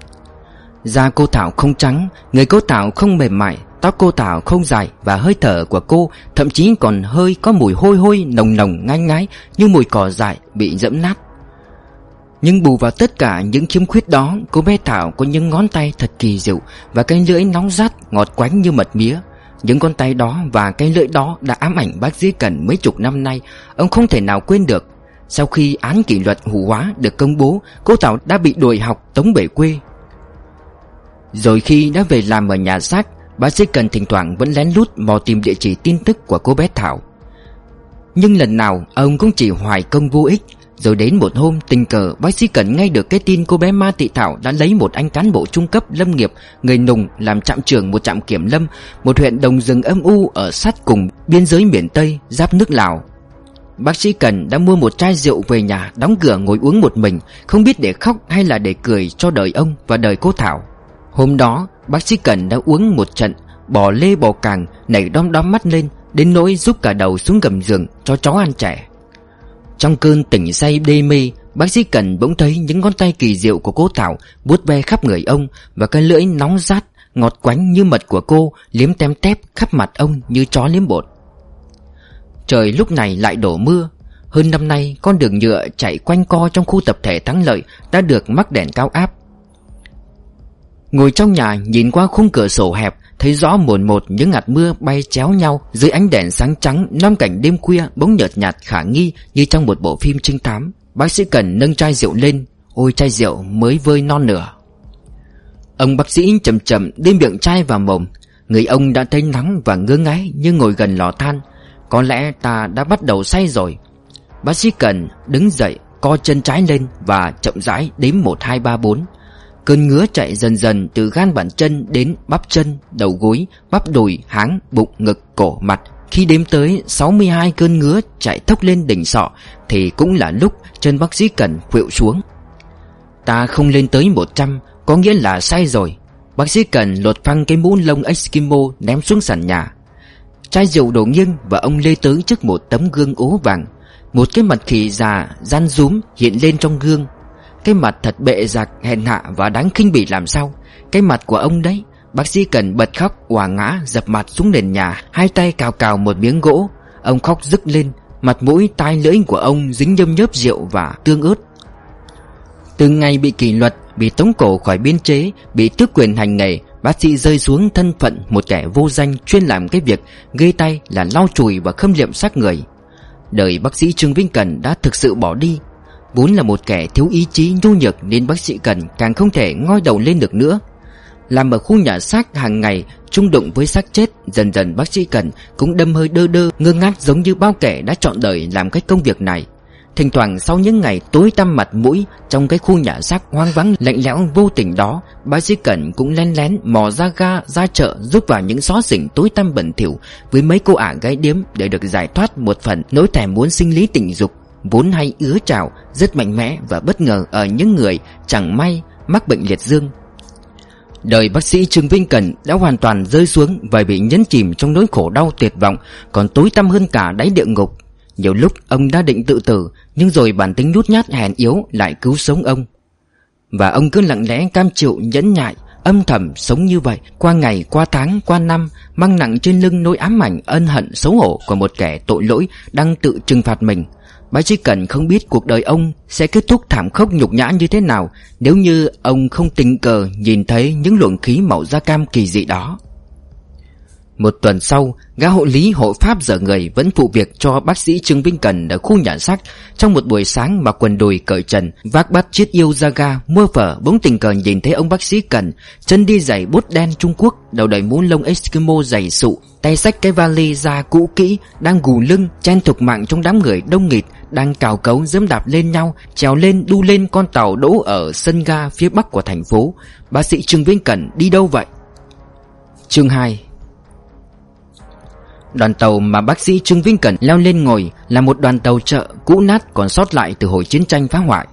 Da cô Thảo không trắng, người cô Thảo không mềm mại, tóc cô Thảo không dài và hơi thở của cô thậm chí còn hơi có mùi hôi hôi nồng nồng ngai ngái như mùi cỏ dại bị dẫm nát. Nhưng bù vào tất cả những khiếm khuyết đó, cô bé Thảo có những ngón tay thật kỳ diệu và cái lưỡi nóng rát ngọt quánh như mật mía. Những con tay đó và cái lưỡi đó đã ám ảnh bác sĩ Cần mấy chục năm nay, ông không thể nào quên được. Sau khi án kỷ luật hủ hóa được công bố, cô Thảo đã bị đuổi học tống về quê. Rồi khi đã về làm ở nhà xác, bác sĩ Cần thỉnh thoảng vẫn lén lút mò tìm địa chỉ tin tức của cô bé Thảo. Nhưng lần nào ông cũng chỉ hoài công vô ích. Rồi đến một hôm tình cờ bác sĩ Cần nghe được cái tin cô bé Ma Thị Thảo đã lấy một anh cán bộ trung cấp lâm nghiệp người Nùng làm trạm trưởng một trạm kiểm lâm, một huyện đồng rừng âm u ở sát cùng biên giới miền Tây giáp nước Lào. Bác sĩ Cần đã mua một chai rượu về nhà, đóng cửa ngồi uống một mình, không biết để khóc hay là để cười cho đời ông và đời cô Thảo. Hôm đó bác sĩ Cần đã uống một trận, bò lê bò càng, nảy đom đóm mắt lên, đến nỗi rút cả đầu xuống gầm giường cho chó ăn trẻ. Trong cơn tỉnh say đê mê, bác sĩ Cần bỗng thấy những ngón tay kỳ diệu của cô Thảo vuốt ve khắp người ông, và cái lưỡi nóng rát ngọt quánh như mật của cô liếm tem tép khắp mặt ông như chó liếm bột. Trời lúc này lại đổ mưa. Hơn năm nay con đường nhựa chạy quanh co trong khu tập thể Thắng Lợi đã được mắc đèn cao áp. Ngồi trong nhà nhìn qua khung cửa sổ hẹp, thấy rõ mồn một những hạt mưa bay chéo nhau dưới ánh đèn sáng trắng. Nam cảnh đêm khuya bỗng nhợt nhạt khả nghi như trong một bộ phim trinh thám. Bác sĩ Cần nâng chai rượu lên. Ôi, chai rượu mới vơi non nửa. Ông bác sĩ chậm chậm đưa miệng chai vào mồm. Người ông đã thấy nắng và ngơ ngáy như ngồi gần lò than. Có lẽ ta đã bắt đầu say rồi. Bác sĩ Cần đứng dậy, co chân trái lên và chậm rãi đếm một hai ba bốn. Cơn ngứa chạy dần dần từ gan bàn chân đến bắp chân, đầu gối, bắp đùi, háng, bụng, ngực, cổ, mặt, Khi đếm tới sáu mươi hai cơn ngứa chạy thốc lên đỉnh sọ thì cũng là lúc chân bác sĩ Cần khuỵu xuống. Ta không lên tới một trăm, có nghĩa là sai rồi. Bác sĩ Cần lột phăng cái mũ lông Eskimo ném xuống sàn nhà. Chai rượu đổ nghiêng và ông lê tới trước một tấm gương ố vàng. Một cái mặt khỉ già ran rúm hiện lên trong gương. Cái mặt thật bệ rạc, hèn hạ và đáng khinh bỉ làm sao. Cái mặt của ông đấy. Bác sĩ Cần bật khóc òa ngã dập mặt xuống nền nhà, hai tay cào cào một miếng gỗ. Ông khóc rức lên. Mặt mũi tai lưỡi của ông dính nhâm nhớp rượu và tương ớt. Từ ngày bị kỷ luật, bị tống cổ khỏi biên chế, bị tước quyền hành nghề, bác sĩ rơi xuống thân phận một kẻ vô danh chuyên làm cái việc ghê tay là lau chùi và khâm liệm xác người. Đời bác sĩ Trương Vĩnh Cần đã thực sự bỏ đi. Vốn là một kẻ thiếu ý chí nhu nhược nên bác sĩ Cần càng không thể ngoi đầu lên được nữa. Làm ở khu nhà xác hàng ngày chung đụng với xác chết, dần dần bác sĩ Cần cũng đâm hơi đơ đơ ngơ ngác giống như bao kẻ đã chọn đời làm cái công việc này. Thỉnh thoảng sau những ngày tối tăm mặt mũi trong cái khu nhà xác hoang vắng lạnh lẽo vô tình đó, bác sĩ Cần cũng lén lén mò ra ga ra chợ giúp vào những xó xỉnh tối tăm bẩn thỉu với mấy cô ả gái điếm để được giải thoát một phần nỗi thèm muốn sinh lý tình dục vốn hay ứa trào rất mạnh mẽ và bất ngờ ở những người chẳng may mắc bệnh liệt dương. Đời bác sĩ Trương Vĩnh Cần đã hoàn toàn rơi xuống và bị nhấn chìm trong nỗi khổ đau tuyệt vọng còn tối tăm hơn cả đáy địa ngục. Nhiều lúc ông đã định tự tử, nhưng rồi bản tính nhút nhát hèn yếu lại cứu sống ông. Và ông cứ lặng lẽ cam chịu nhẫn nhại, âm thầm sống như vậy qua ngày, qua tháng, qua năm, mang nặng trên lưng nỗi ám ảnh ân hận xấu hổ của một kẻ tội lỗi đang tự trừng phạt mình. Bác sĩ Cần không biết cuộc đời ông sẽ kết thúc thảm khốc nhục nhã như thế nào nếu như ông không tình cờ nhìn thấy những luồng khí màu da cam kỳ dị đó. Một tuần sau, gã hộ lý hộ pháp dở người vẫn phụ việc cho bác sĩ Trương Vĩnh Cần ở khu nhà xác. Trong một buổi sáng mặc quần đùi cởi trần, vác bát chiết yêu ra ga mua phở, bỗng tình cờ nhìn thấy ông bác sĩ Cần, chân đi giày bút đen Trung Quốc, đầu đầy mũ lông Eskimo dày sụ, tay xách cái vali da cũ kỹ, đang gù lưng chen thục mạng trong đám người đông nghịt, đang cào cấu giẫm đạp lên nhau, trèo lên đu lên con tàu đỗ ở sân ga phía bắc của thành phố. Bác sĩ Trương Vĩnh Cần đi đâu vậy? Chương hai. Đoàn tàu mà bác sĩ Trương Vĩnh Cần leo lên ngồi là một đoàn tàu chợ cũ nát còn sót lại từ hồi chiến tranh phá hoại.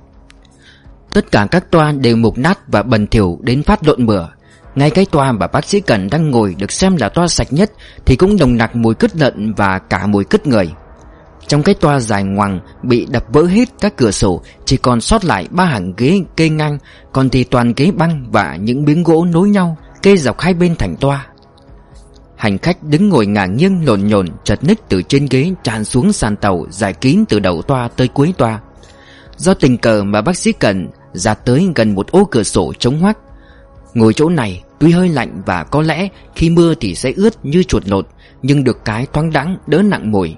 Tất cả các toa đều mục nát và bẩn thỉu đến phát lộn mửa. Ngay cái toa mà bác sĩ Cần đang ngồi được xem là toa sạch nhất thì cũng nồng nặc mùi cứt lợn và cả mùi cứt người. Trong cái toa dài ngoằng bị đập vỡ hết các cửa sổ, chỉ còn sót lại ba hàng ghế kê ngang, còn thì toàn ghế băng và những miếng gỗ nối nhau kê dọc hai bên thành toa. Hành khách đứng ngồi ngả nghiêng lộn nhổn chật ních từ trên ghế tràn xuống sàn tàu dài kín từ đầu toa tới cuối toa. Do tình cờ mà bác sĩ Cần ra tới gần một ô cửa sổ trống hoác. Ngồi chỗ này tuy hơi lạnh và có lẽ khi mưa thì sẽ ướt như chuột lột, nhưng được cái thoáng đãng đỡ nặng mùi.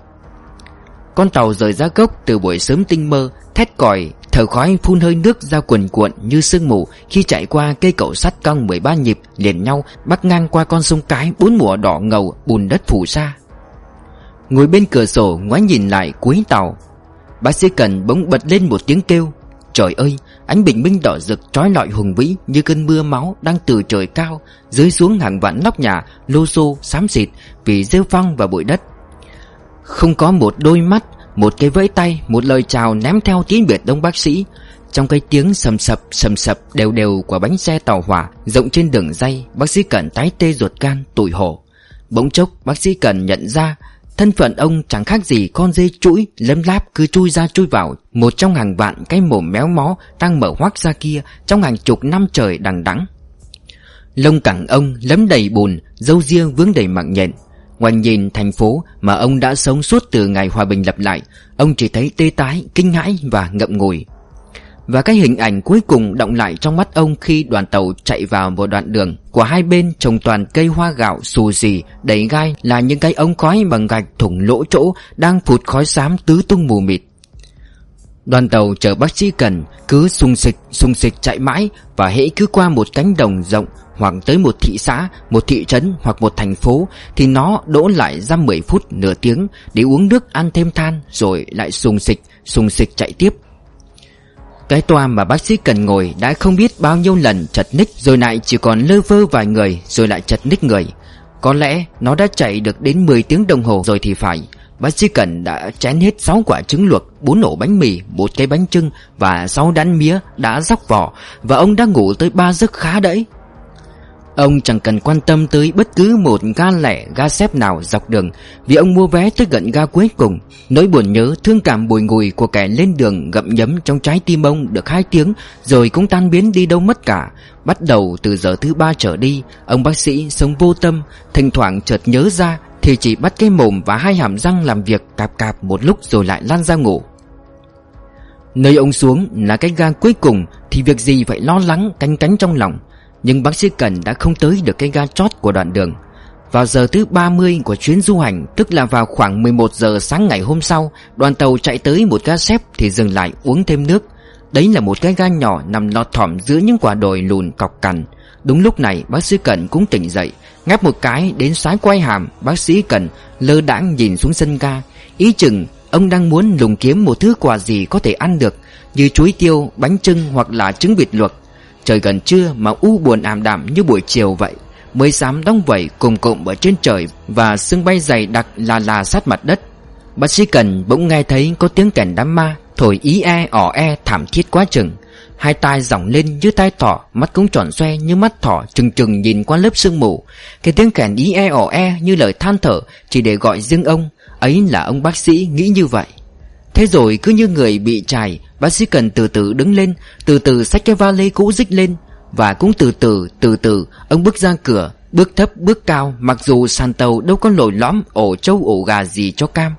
Con tàu rời ra gốc từ buổi sớm tinh mơ, thét còi, thở khói phun hơi nước ra cuồn cuộn như sương mù khi chạy qua cây cầu sắt cong mười ba nhịp liền nhau bắc ngang qua con sông Cái bốn mùa đỏ ngầu bùn đất phủ sa. Ngồi bên cửa sổ ngoái nhìn lại cuối tàu, bác sĩ Cần bỗng bật lên một tiếng kêu. Trời ơi, ánh bình minh đỏ rực trói lọi hùng vĩ như cơn mưa máu đang từ trời cao rơi xuống hàng vạn nóc nhà lô xô xám xịt vì rêu phong và bụi đất. Không có một đôi mắt, một cái vẫy tay, một lời chào ném theo tiếng biệt đông bác sĩ. Trong cái tiếng sầm sập sầm sập đều đều của bánh xe tàu hỏa rộng trên đường ray, bác sĩ Cần tái tê ruột gan tủi hổ. Bỗng chốc bác sĩ Cần nhận ra thân phận ông chẳng khác gì con dê trũi lấm láp cứ chui ra chui vào một trong hàng vạn cái mồm méo mó đang mở hoác ra kia trong hàng chục năm trời đằng đẵng. Lông cẳng ông lấm đầy bùn, râu ria vướng đầy mạng nhện. Ngoảnh nhìn thành phố mà ông đã sống suốt từ ngày hòa bình lập lại, ông chỉ thấy tê tái, kinh hãi và ngậm ngùi. Và cái hình ảnh cuối cùng đọng lại trong mắt ông khi đoàn tàu chạy vào một đoạn đường của hai bên trồng toàn cây hoa gạo xù xì đầy gai là những cái ống khói bằng gạch thủng lỗ chỗ đang phụt khói xám tứ tung mù mịt. Đoàn tàu chở bác sĩ Cần cứ xung xịch xung xịch chạy mãi, và hễ cứ qua một cánh đồng rộng hoặc tới một thị xã, một thị trấn hoặc một thành phố thì nó đỗ lại ra mười phút nửa tiếng để uống nước, ăn thêm than, rồi lại xung xịch xung xịch chạy tiếp. Cái toa mà bác sĩ Cần ngồi đã không biết bao nhiêu lần chật ních, rồi lại chỉ còn lơ vơ vài người, rồi lại chật ních người. Có lẽ nó đã chạy được đến mười tiếng đồng hồ rồi thì phải. Bác sĩ Cẩn đã chén hết sáu quả trứng luộc, bốn ổ bánh mì, một cái bánh chưng và sáu đán mía đã róc vỏ. Và ông đã ngủ tới ba giấc khá đẫy. Ông chẳng cần quan tâm tới bất cứ một ga lẻ, ga xếp nào dọc đường, vì ông mua vé tới gần ga cuối cùng. Nỗi buồn nhớ, thương cảm bùi ngùi của kẻ lên đường gặm nhấm trong trái tim ông được hai tiếng rồi cũng tan biến đi đâu mất cả. Bắt đầu từ giờ thứ ba trở đi, ông bác sĩ sống vô tâm. Thỉnh thoảng chợt nhớ ra thì chỉ bắt cái mồm và hai hàm răng làm việc cạp cạp một lúc rồi lại lăn ra ngủ. Nơi ông xuống là cái ga cuối cùng thì việc gì phải lo lắng canh cánh trong lòng. Nhưng bác sĩ Cần đã không tới được cái ga chót của đoạn đường. Vào giờ thứ ba mươi của chuyến du hành, tức là vào khoảng mười một giờ sáng ngày hôm sau, đoàn tàu chạy tới một ga xếp thì dừng lại uống thêm nước. Đấy là một cái ga nhỏ nằm lọt thỏm giữa những quả đồi lùn cọc cằn. Đúng lúc này bác sĩ Cần cũng tỉnh dậy, ngáp một cái đến sái quai hàm. Bác sĩ Cần lơ đãng nhìn xuống sân ga, ý chừng ông đang muốn lùng kiếm một thứ quà gì có thể ăn được, như chuối tiêu, bánh chưng hoặc là trứng vịt luộc. Trời gần trưa mà u buồn ảm đạm như buổi chiều vậy. Mây xám đong vẩy cùng cụm ở trên trời và sương bay dày đặc là là sát mặt đất. Bác sĩ Cần bỗng nghe thấy có tiếng kèn đám ma thổi ý e ỏ e thảm thiết quá chừng. Hai tai giỏng lên như tai thỏ, mắt cũng tròn xoe như mắt thỏ trừng trừng nhìn qua lớp sương mù. Cái tiếng kèn ý e ỏ e như lời than thở chỉ để gọi riêng ông. Ấy là ông bác sĩ nghĩ như vậy. Thế rồi cứ như người bị chài, bác sĩ Cần từ từ đứng lên, từ từ xách cái vali cũ rích lên. Và cũng từ từ, từ từ ông bước ra cửa, bước thấp bước cao, mặc dù sàn tàu đâu có lồi lõm ổ trâu ổ gà gì cho cam.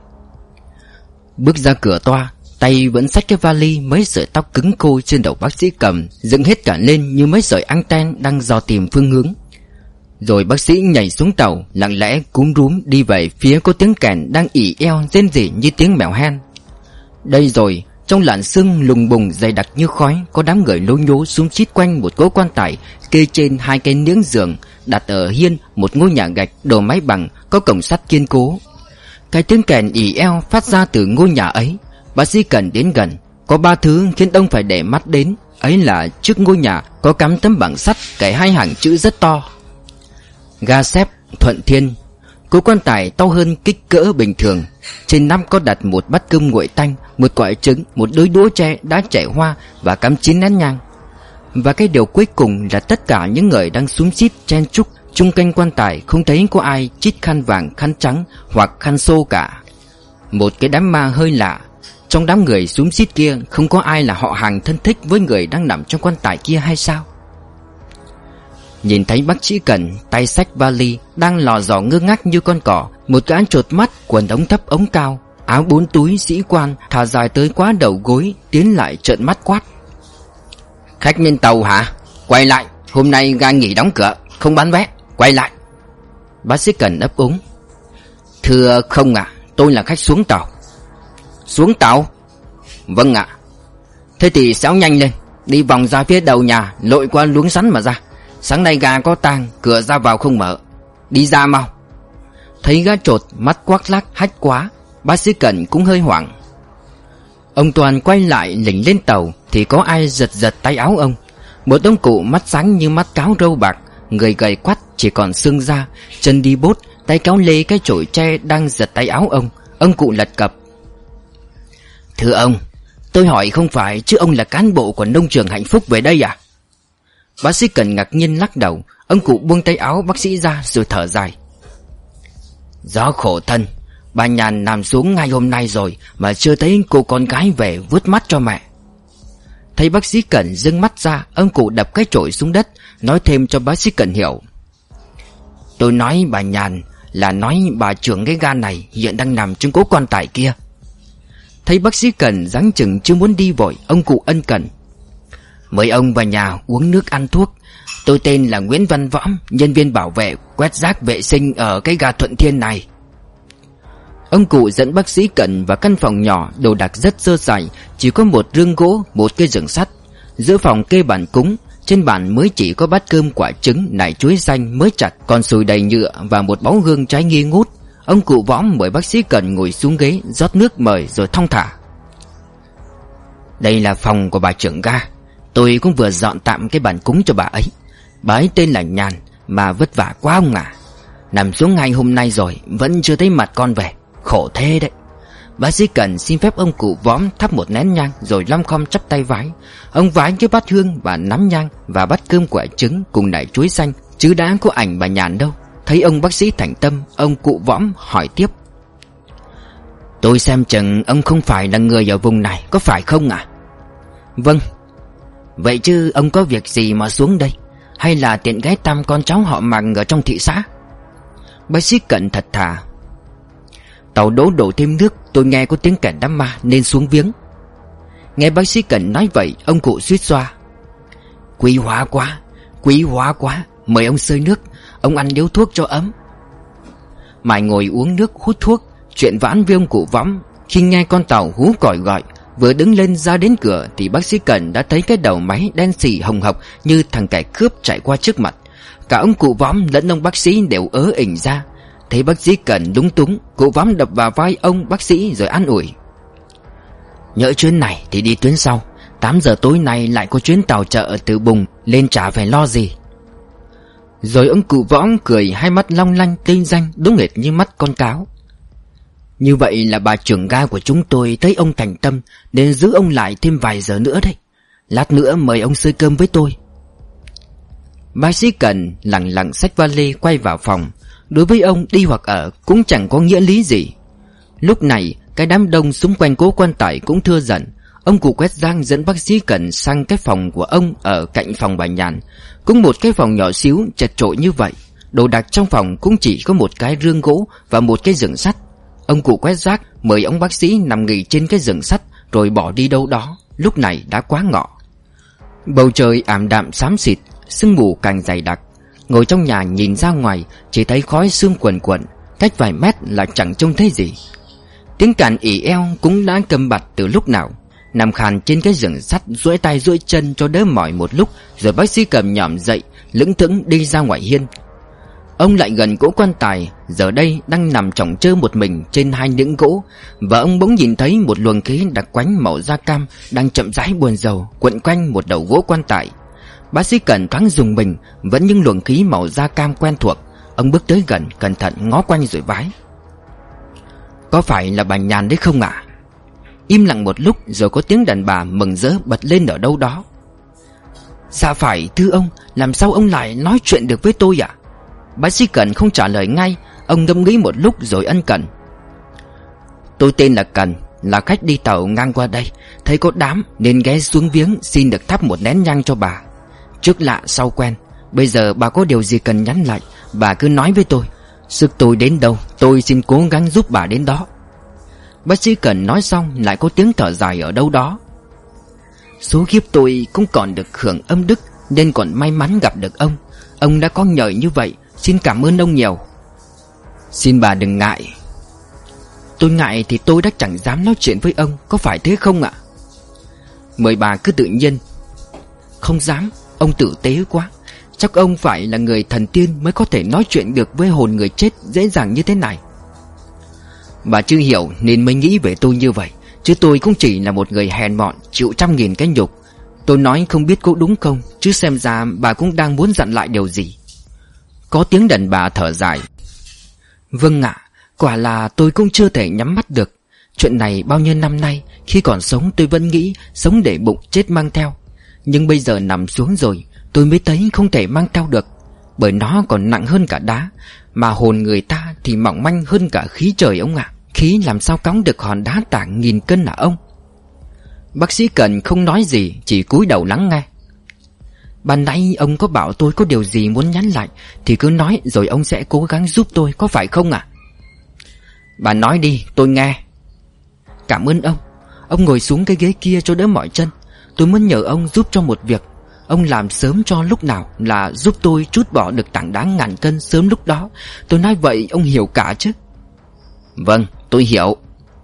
Bước ra cửa toa, tay vẫn xách cái vali, mấy sợi tóc cứng côi trên đầu bác sĩ cầm dựng hết cả lên như mấy sợi anten đang dò tìm phương hướng. Rồi bác sĩ nhảy xuống tàu, lặng lẽ cúm rúm đi về phía có tiếng kèn đang ỉ eo rên rỉ như tiếng mèo hen. Đây rồi, trong làn sương lùng bùng dày đặc như khói, có đám người lố nhố xúm xít quanh một cỗ quan tài kê trên hai cái niếng giường đặt ở hiên một ngôi nhà gạch đồ mái bằng có cổng sắt kiên cố. Cái tiếng kèn ỉ eo phát ra từ ngôi nhà ấy. Bác sĩ Cần đến gần, có ba thứ khiến ông phải để mắt đến. Ấy là trước ngôi nhà có cắm tấm bảng sắt kẻ hai hàng chữ rất to: ga xếp Thuận Thiên. Cố quan tài to hơn kích cỡ bình thường. Trên nắp có đặt một bát cơm nguội tanh, một quả trứng, một đôi đũa tre đã chảy hoa và cắm chín nén nhang. Và cái điều cuối cùng là tất cả những người đang xúm xít chen chúc chung quanh quan tài không thấy có ai chít khăn vàng, khăn trắng hoặc khăn xô cả. Một cái đám ma hơi lạ. Trong đám người xúm xít kia không có ai là họ hàng thân thích với người đang nằm trong quan tài kia hay sao? Nhìn thấy bác sĩ Cần tay xách vali đang lò dò ngơ ngác như con cỏ, một gã chột mắt, quần ống thấp ống cao, áo bốn túi sĩ quan thả dài tới quá đầu gối, tiến lại trợn mắt quát: khách lên tàu hả? Quay lại, hôm nay ga nghỉ đóng cửa, không bán vé, quay lại. Bác sĩ Cần ấp úng: thưa không ạ, à, tôi là khách xuống tàu. Xuống tàu? Vâng ạ. À. Thế thì xéo nhanh lên, đi vòng ra phía đầu nhà, lội qua luống sắn mà ra. Sáng nay ga có tang, cửa ra vào không mở. Đi ra mau. Thấy gã chột mắt quắc lác hách quá, bác sĩ Cần cũng hơi hoảng. Ông Toàn quay lại lỉnh lên tàu thì có ai giật giật tay áo ông. Một ông cụ mắt sáng như mắt cáo râu bạc, người gầy quắt chỉ còn xương da, chân đi bốt, tay kéo lê cái chổi tre đang giật tay áo ông. Ông cụ lật cập: thưa ông, tôi hỏi không phải chứ ông là cán bộ của nông trường Hạnh Phúc về đây à? Bác sĩ Cần ngạc nhiên lắc đầu. Ông cụ buông tay áo bác sĩ ra rồi thở dài: gió khổ thân, bà Nhàn nằm xuống ngay hôm nay rồi mà chưa thấy cô con gái về vuốt mắt cho mẹ. Thấy bác sĩ Cần dưng mắt ra, ông cụ đập cái chổi xuống đất, nói thêm cho bác sĩ Cần hiểu: tôi nói bà Nhàn là nói bà trưởng cái ga này hiện đang nằm trong cố quan tài kia. Thấy bác sĩ Cần dáng chừng chưa muốn đi vội, ông cụ ân cần: mời ông vào nhà uống nước ăn thuốc. Tôi tên là Nguyễn Văn Võm, nhân viên bảo vệ quét rác vệ sinh ở cái ga Thuận Thiên này. Ông cụ dẫn bác sĩ Cần vào căn phòng nhỏ, đồ đạc rất sơ sài, chỉ có một rương gỗ, một cây giường sắt. Giữa phòng kê bàn cúng, trên bàn mới chỉ có bát cơm, quả trứng, nải chuối xanh mới chặt, còn sùi đầy nhựa và một bó hương trái nghi ngút. Ông cụ Võm mời bác sĩ Cần ngồi xuống ghế, rót nước mời rồi thong thả: đây là phòng của bà trưởng ga. Tôi cũng vừa dọn tạm cái bàn cúng cho bà ấy. Bà ấy tên là Nhàn, mà vất vả quá ông à. Nằm xuống ngày hôm nay rồi vẫn chưa thấy mặt con về, khổ thế đấy. Bác sĩ Cần xin phép ông cụ Võm thắp một nén nhang rồi lom khom chắp tay vái. Ông vái cái bát hương và nắm nhang và bát cơm quả trứng cùng nải chuối xanh, chứ đã có ảnh bà Nhàn đâu. Thấy ông bác sĩ thành tâm, ông cụ Võm hỏi tiếp: Tôi xem chừng ông không phải là người ở vùng này, có phải không ạ? Vâng. Vậy chứ ông có việc gì mà xuống đây, hay là tiện ghé thăm con cháu họ Màng ở trong thị xã? Bác sĩ Cận thật thà: Tàu đỗ đổ thêm nước, tôi nghe có tiếng kẻ đám ma nên xuống viếng. Nghe bác sĩ Cận nói vậy, ông cụ suýt xoa: Quý hóa quá, quý hóa quá, mời ông xơi nước, ông ăn điếu thuốc cho ấm. Mãi ngồi uống nước hút thuốc, chuyện vãn với ông cụ Võm. Khi nghe con tàu hú còi gọi, vừa đứng lên ra đến cửa thì bác sĩ Cận đã thấy cái đầu máy đen xì hồng hộc như thằng kẻ cướp chạy qua trước mặt. Cả ông cụ Võm lẫn ông bác sĩ đều ớ ỉnh ra. Thấy bác sĩ Cận lúng túng, cụ Võm đập vào vai ông bác sĩ rồi an ủi: Nhỡ chuyến này thì đi tuyến sau, tám giờ tối nay lại có chuyến tàu chợ từ Bùng lên, chả phải lo gì. Rồi ông cụ Võm cười, hai mắt long lanh tinh danh, đúng hệt như mắt con cáo. Như vậy là bà trưởng ga của chúng tôi thấy ông thành tâm nên giữ ông lại thêm vài giờ nữa đấy. Lát nữa mời ông xơi cơm với tôi. Bác sĩ Cận lẳng lặng xách vali quay vào phòng. Đối với ông, đi hoặc ở cũng chẳng có nghĩa lý gì. Lúc này cái đám đông xung quanh cố quan tải cũng thưa dần. Ông cụ Quét Giang dẫn bác sĩ Cận sang cái phòng của ông ở cạnh phòng bà Nhàn. Cũng một cái phòng nhỏ xíu chật chội như vậy. Đồ đạc trong phòng cũng chỉ có một cái rương gỗ và một cái giường sắt. Ông cụ Quét Rác mời ông bác sĩ nằm nghỉ trên cái giường sắt rồi bỏ đi đâu đó. Lúc này đã quá ngọ. Bầu trời ảm đạm xám xịt, sương mù càng dày đặc. Ngồi trong nhà nhìn ra ngoài chỉ thấy khói sương quần quần, cách vài mét là chẳng trông thấy gì. Tiếng càn ỉ eo cũng đã cầm bặt từ lúc nào. Nằm khàn trên cái giường sắt, duỗi tay duỗi chân cho đỡ mỏi một lúc, rồi bác sĩ cầm nhỏm dậy, lững thững đi ra ngoài hiên. Ông lại gần cỗ quan tài, giờ đây đang nằm chỏng chơ một mình trên hai những gỗ, và ông bỗng nhìn thấy một luồng khí đặc quánh màu da cam đang chậm rãi buồn rầu quấn quanh một đầu gỗ quan tài. Bác sĩ Cận thoáng rùng mình, vẫn những luồng khí màu da cam quen thuộc. Ông bước tới gần, cẩn thận ngó quanh rồi vái: Có phải là bà Nhàn đấy không ạ? À? Im lặng một lúc rồi có tiếng đàn bà mừng rỡ bật lên ở đâu đó: Dạ phải thưa ông, làm sao ông lại nói chuyện được với tôi ạ? À? Bác sĩ Cận không trả lời ngay. Ông ngẫm nghĩ một lúc rồi ân cần: Tôi tên là Cần, là khách đi tàu ngang qua đây, thấy có đám nên ghé xuống viếng, xin được thắp một nén nhang cho bà. Trước lạ sau quen, bây giờ bà có điều gì cần nhắn lại, bà cứ nói với tôi. Sức tôi đến đâu, tôi xin cố gắng giúp bà đến đó. Bác sĩ Cận nói xong lại có tiếng thở dài ở đâu đó: Số kiếp tôi cũng còn được hưởng âm đức, nên còn may mắn gặp được ông. Ông đã có nhờ như vậy, xin cảm ơn ông nhiều. Xin bà đừng ngại. Tôi ngại thì tôi đã chẳng dám nói chuyện với ông, có phải thế không ạ? Mời bà cứ tự nhiên. Không dám, ông tử tế quá. Chắc ông phải là người thần tiên mới có thể nói chuyện được với hồn người chết dễ dàng như thế này. Bà chưa hiểu nên mới nghĩ về tôi như vậy, chứ tôi cũng chỉ là một người hèn mọn chịu trăm nghìn cái nhục. Tôi nói không biết có đúng không, chứ xem ra bà cũng đang muốn dặn lại điều gì. Có tiếng đàn bà thở dài: Vâng ạ, quả là tôi cũng chưa thể nhắm mắt được. Chuyện này bao nhiêu năm nay, khi còn sống tôi vẫn nghĩ sống để bụng chết mang theo. Nhưng bây giờ nằm xuống rồi, tôi mới thấy không thể mang theo được. Bởi nó còn nặng hơn cả đá, mà hồn người ta thì mỏng manh hơn cả khí trời ông ạ. Khí làm sao cõng được hòn đá tảng nghìn cân hả ông? Bác sĩ Cần không nói gì, chỉ cúi đầu lắng nghe. Ban nãy ông có bảo tôi có điều gì muốn nhắn lại thì cứ nói, rồi ông sẽ cố gắng giúp tôi, có phải không ạ? À? Bà nói đi, tôi nghe. Cảm ơn ông. Ông ngồi xuống cái ghế kia cho đỡ mỏi chân. Tôi muốn nhờ ông giúp cho một việc. Ông làm sớm cho lúc nào là giúp tôi trút bỏ được tảng đá ngàn cân sớm lúc đó. Tôi nói vậy ông hiểu cả chứ? Vâng, tôi hiểu.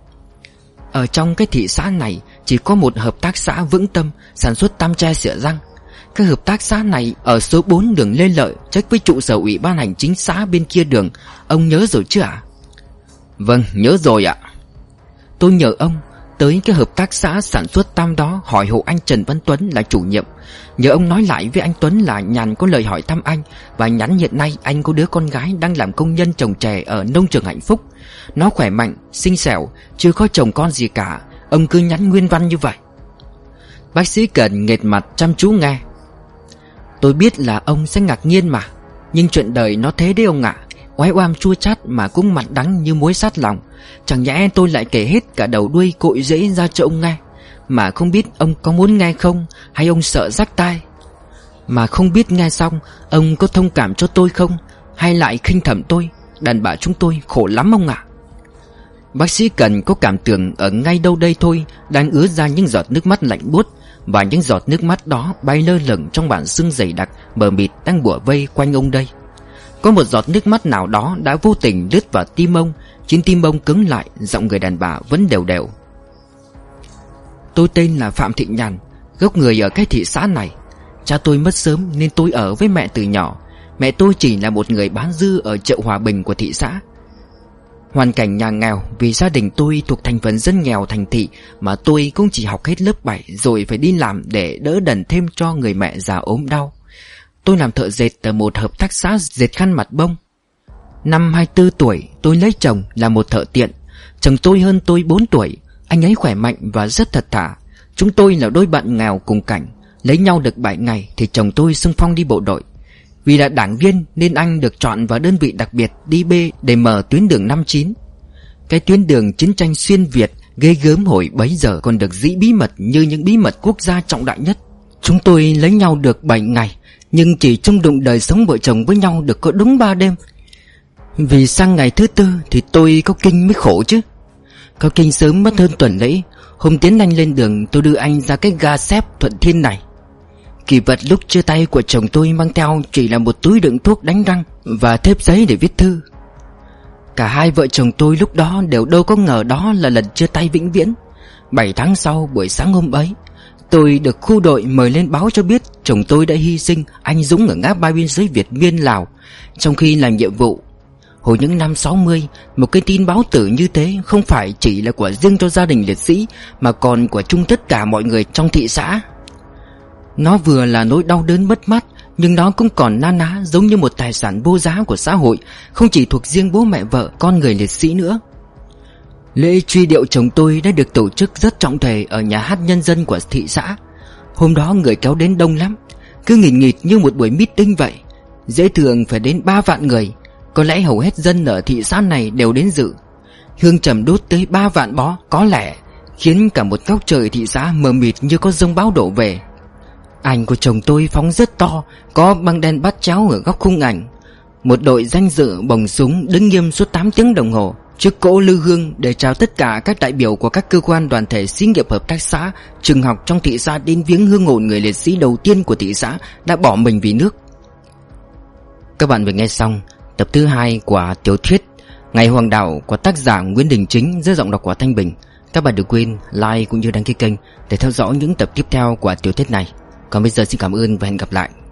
Ở trong cái thị xã này chỉ có một hợp tác xã Vững Tâm sản xuất tam tre sửa răng. Cái hợp tác xã này ở số bốn đường Lê Lợi, trách với trụ sở ủy ban hành chính xã bên kia đường. Ông nhớ rồi chứ ạ? À? Vâng, nhớ rồi ạ. Tôi nhờ ông, tới cái hợp tác xã sản xuất tam đó, hỏi hộ anh Trần Văn Tuấn là chủ nhiệm. Nhờ ông nói lại với anh Tuấn là nhàn có lời hỏi thăm anh, và nhắn hiện nay anh có đứa con gái đang làm công nhân trồng chè ở nông trường Hạnh Phúc. Nó khỏe mạnh, xinh xẻo, chưa có chồng con gì cả. Ông cứ nhắn nguyên văn như vậy. Bác sĩ Cần nghệt mặt chăm chú nghe. Tôi biết là ông sẽ ngạc nhiên mà, nhưng chuyện đời nó thế đấy ông ạ. Oái oăm chua chát mà cũng mặn đắng như muối sát lòng. Chẳng nhẽ tôi lại kể hết cả đầu đuôi cội rễ ra cho ông nghe, mà không biết ông có muốn nghe không, hay ông sợ rách tai. Mà không biết nghe xong ông có thông cảm cho tôi không, hay lại khinh thẩm tôi. Đàn bà chúng tôi khổ lắm ông ạ. Bác sĩ Cần có cảm tưởng ở ngay đâu đây thôi đang ứa ra những giọt nước mắt lạnh buốt, và những giọt nước mắt đó bay lơ lửng trong bản xương dày đặc mờ mịt đang bủa vây quanh ông đây. Có một giọt nước mắt nào đó đã vô tình lướt vào tim ông, khiến tim ông cứng lại. Giọng người đàn bà vẫn đều đều. Tôi tên là Phạm Thị Nhàn, gốc người ở cái thị xã này. Cha tôi mất sớm nên tôi ở với mẹ từ nhỏ. Mẹ tôi chỉ là một người bán dưa ở chợ Hòa Bình của thị xã. Hoàn cảnh nhà nghèo, vì gia đình tôi thuộc thành phần dân nghèo thành thị, mà tôi cũng chỉ học hết lớp bảy rồi phải đi làm để đỡ đần thêm cho người mẹ già ốm đau. Tôi làm thợ dệt ở một hợp tác xã dệt khăn mặt bông. Năm hai mươi tư tuổi tôi lấy chồng là một thợ tiện. Chồng tôi hơn tôi bốn tuổi. Anh ấy khỏe mạnh và rất thật thà. Chúng tôi là đôi bạn nghèo cùng cảnh. Lấy nhau được bảy ngày thì chồng tôi xung phong đi bộ đội. Vì là đảng viên nên anh được chọn vào đơn vị đặc biệt đi B để mở tuyến đường năm chín. Cái tuyến đường chiến tranh xuyên Việt ghê gớm hồi bấy giờ còn được giữ bí mật như những bí mật quốc gia trọng đại nhất. Chúng tôi lấy nhau được bảy ngày, nhưng chỉ chung đụng đời sống vợ chồng với nhau được có đúng ba đêm. Vì sang ngày thứ tư thì tôi có kinh mới khổ chứ. Có kinh sớm mất hơn tuần lễ. Hôm tiến anh lên đường tôi đưa anh ra cái ga xếp Thuận Thiên này. Kỷ vật lúc chia tay của chồng tôi mang theo chỉ là một túi đựng thuốc đánh răng và thép giấy để viết thư. Cả hai vợ chồng tôi lúc đó đều đâu có ngờ đó là lần chia tay vĩnh viễn. Bảy tháng sau buổi sáng hôm ấy, tôi được khu đội mời lên báo cho biết chồng tôi đã hy sinh anh dũng ở ngã ba biên giới Việt Miên Lào trong khi làm nhiệm vụ. Hồi những năm sáu mươi, một cái tin báo tử như thế không phải chỉ là của riêng cho gia đình liệt sĩ, mà còn của chung tất cả mọi người trong thị xã. Nó vừa là nỗi đau đớn mất mát, nhưng nó cũng còn na ná giống như một tài sản vô giá của xã hội, không chỉ thuộc riêng bố mẹ vợ con người liệt sĩ nữa. Lễ truy điệu chồng tôi đã được tổ chức rất trọng thể ở nhà hát nhân dân của thị xã. Hôm đó người kéo đến đông lắm, cứ nghịt nghịt như một buổi meeting vậy. Dễ thường phải đến ba vạn người. Có lẽ hầu hết dân ở thị xã này đều đến dự. Hương trầm đốt tới ba vạn bó có lẽ, khiến cả một góc trời thị xã mờ mịt như có giông bão đổ về. Ảnh của chồng tôi phóng rất to, có băng đen bắt chéo ở góc khung ảnh. Một đội danh dự bồng súng đứng nghiêm suốt tám tiếng đồng hồ trước cỗ lư hương để chào tất cả các đại biểu của các cơ quan đoàn thể xí nghiệp hợp tác xã, trường học trong thị xã đến viếng hương hồn người liệt sĩ đầu tiên của thị xã đã bỏ mình vì nước. Các bạn vừa nghe xong tập thứ hai của tiểu thuyết Ngày Hoàng Đạo của tác giả Nguyễn Đình Chính dưới giọng đọc của Thanh Bình. Các bạn đừng quên like cũng như đăng ký kênh để theo dõi những tập tiếp theo của tiểu thuyết này. Còn bây giờ xin cảm ơn và hẹn gặp lại.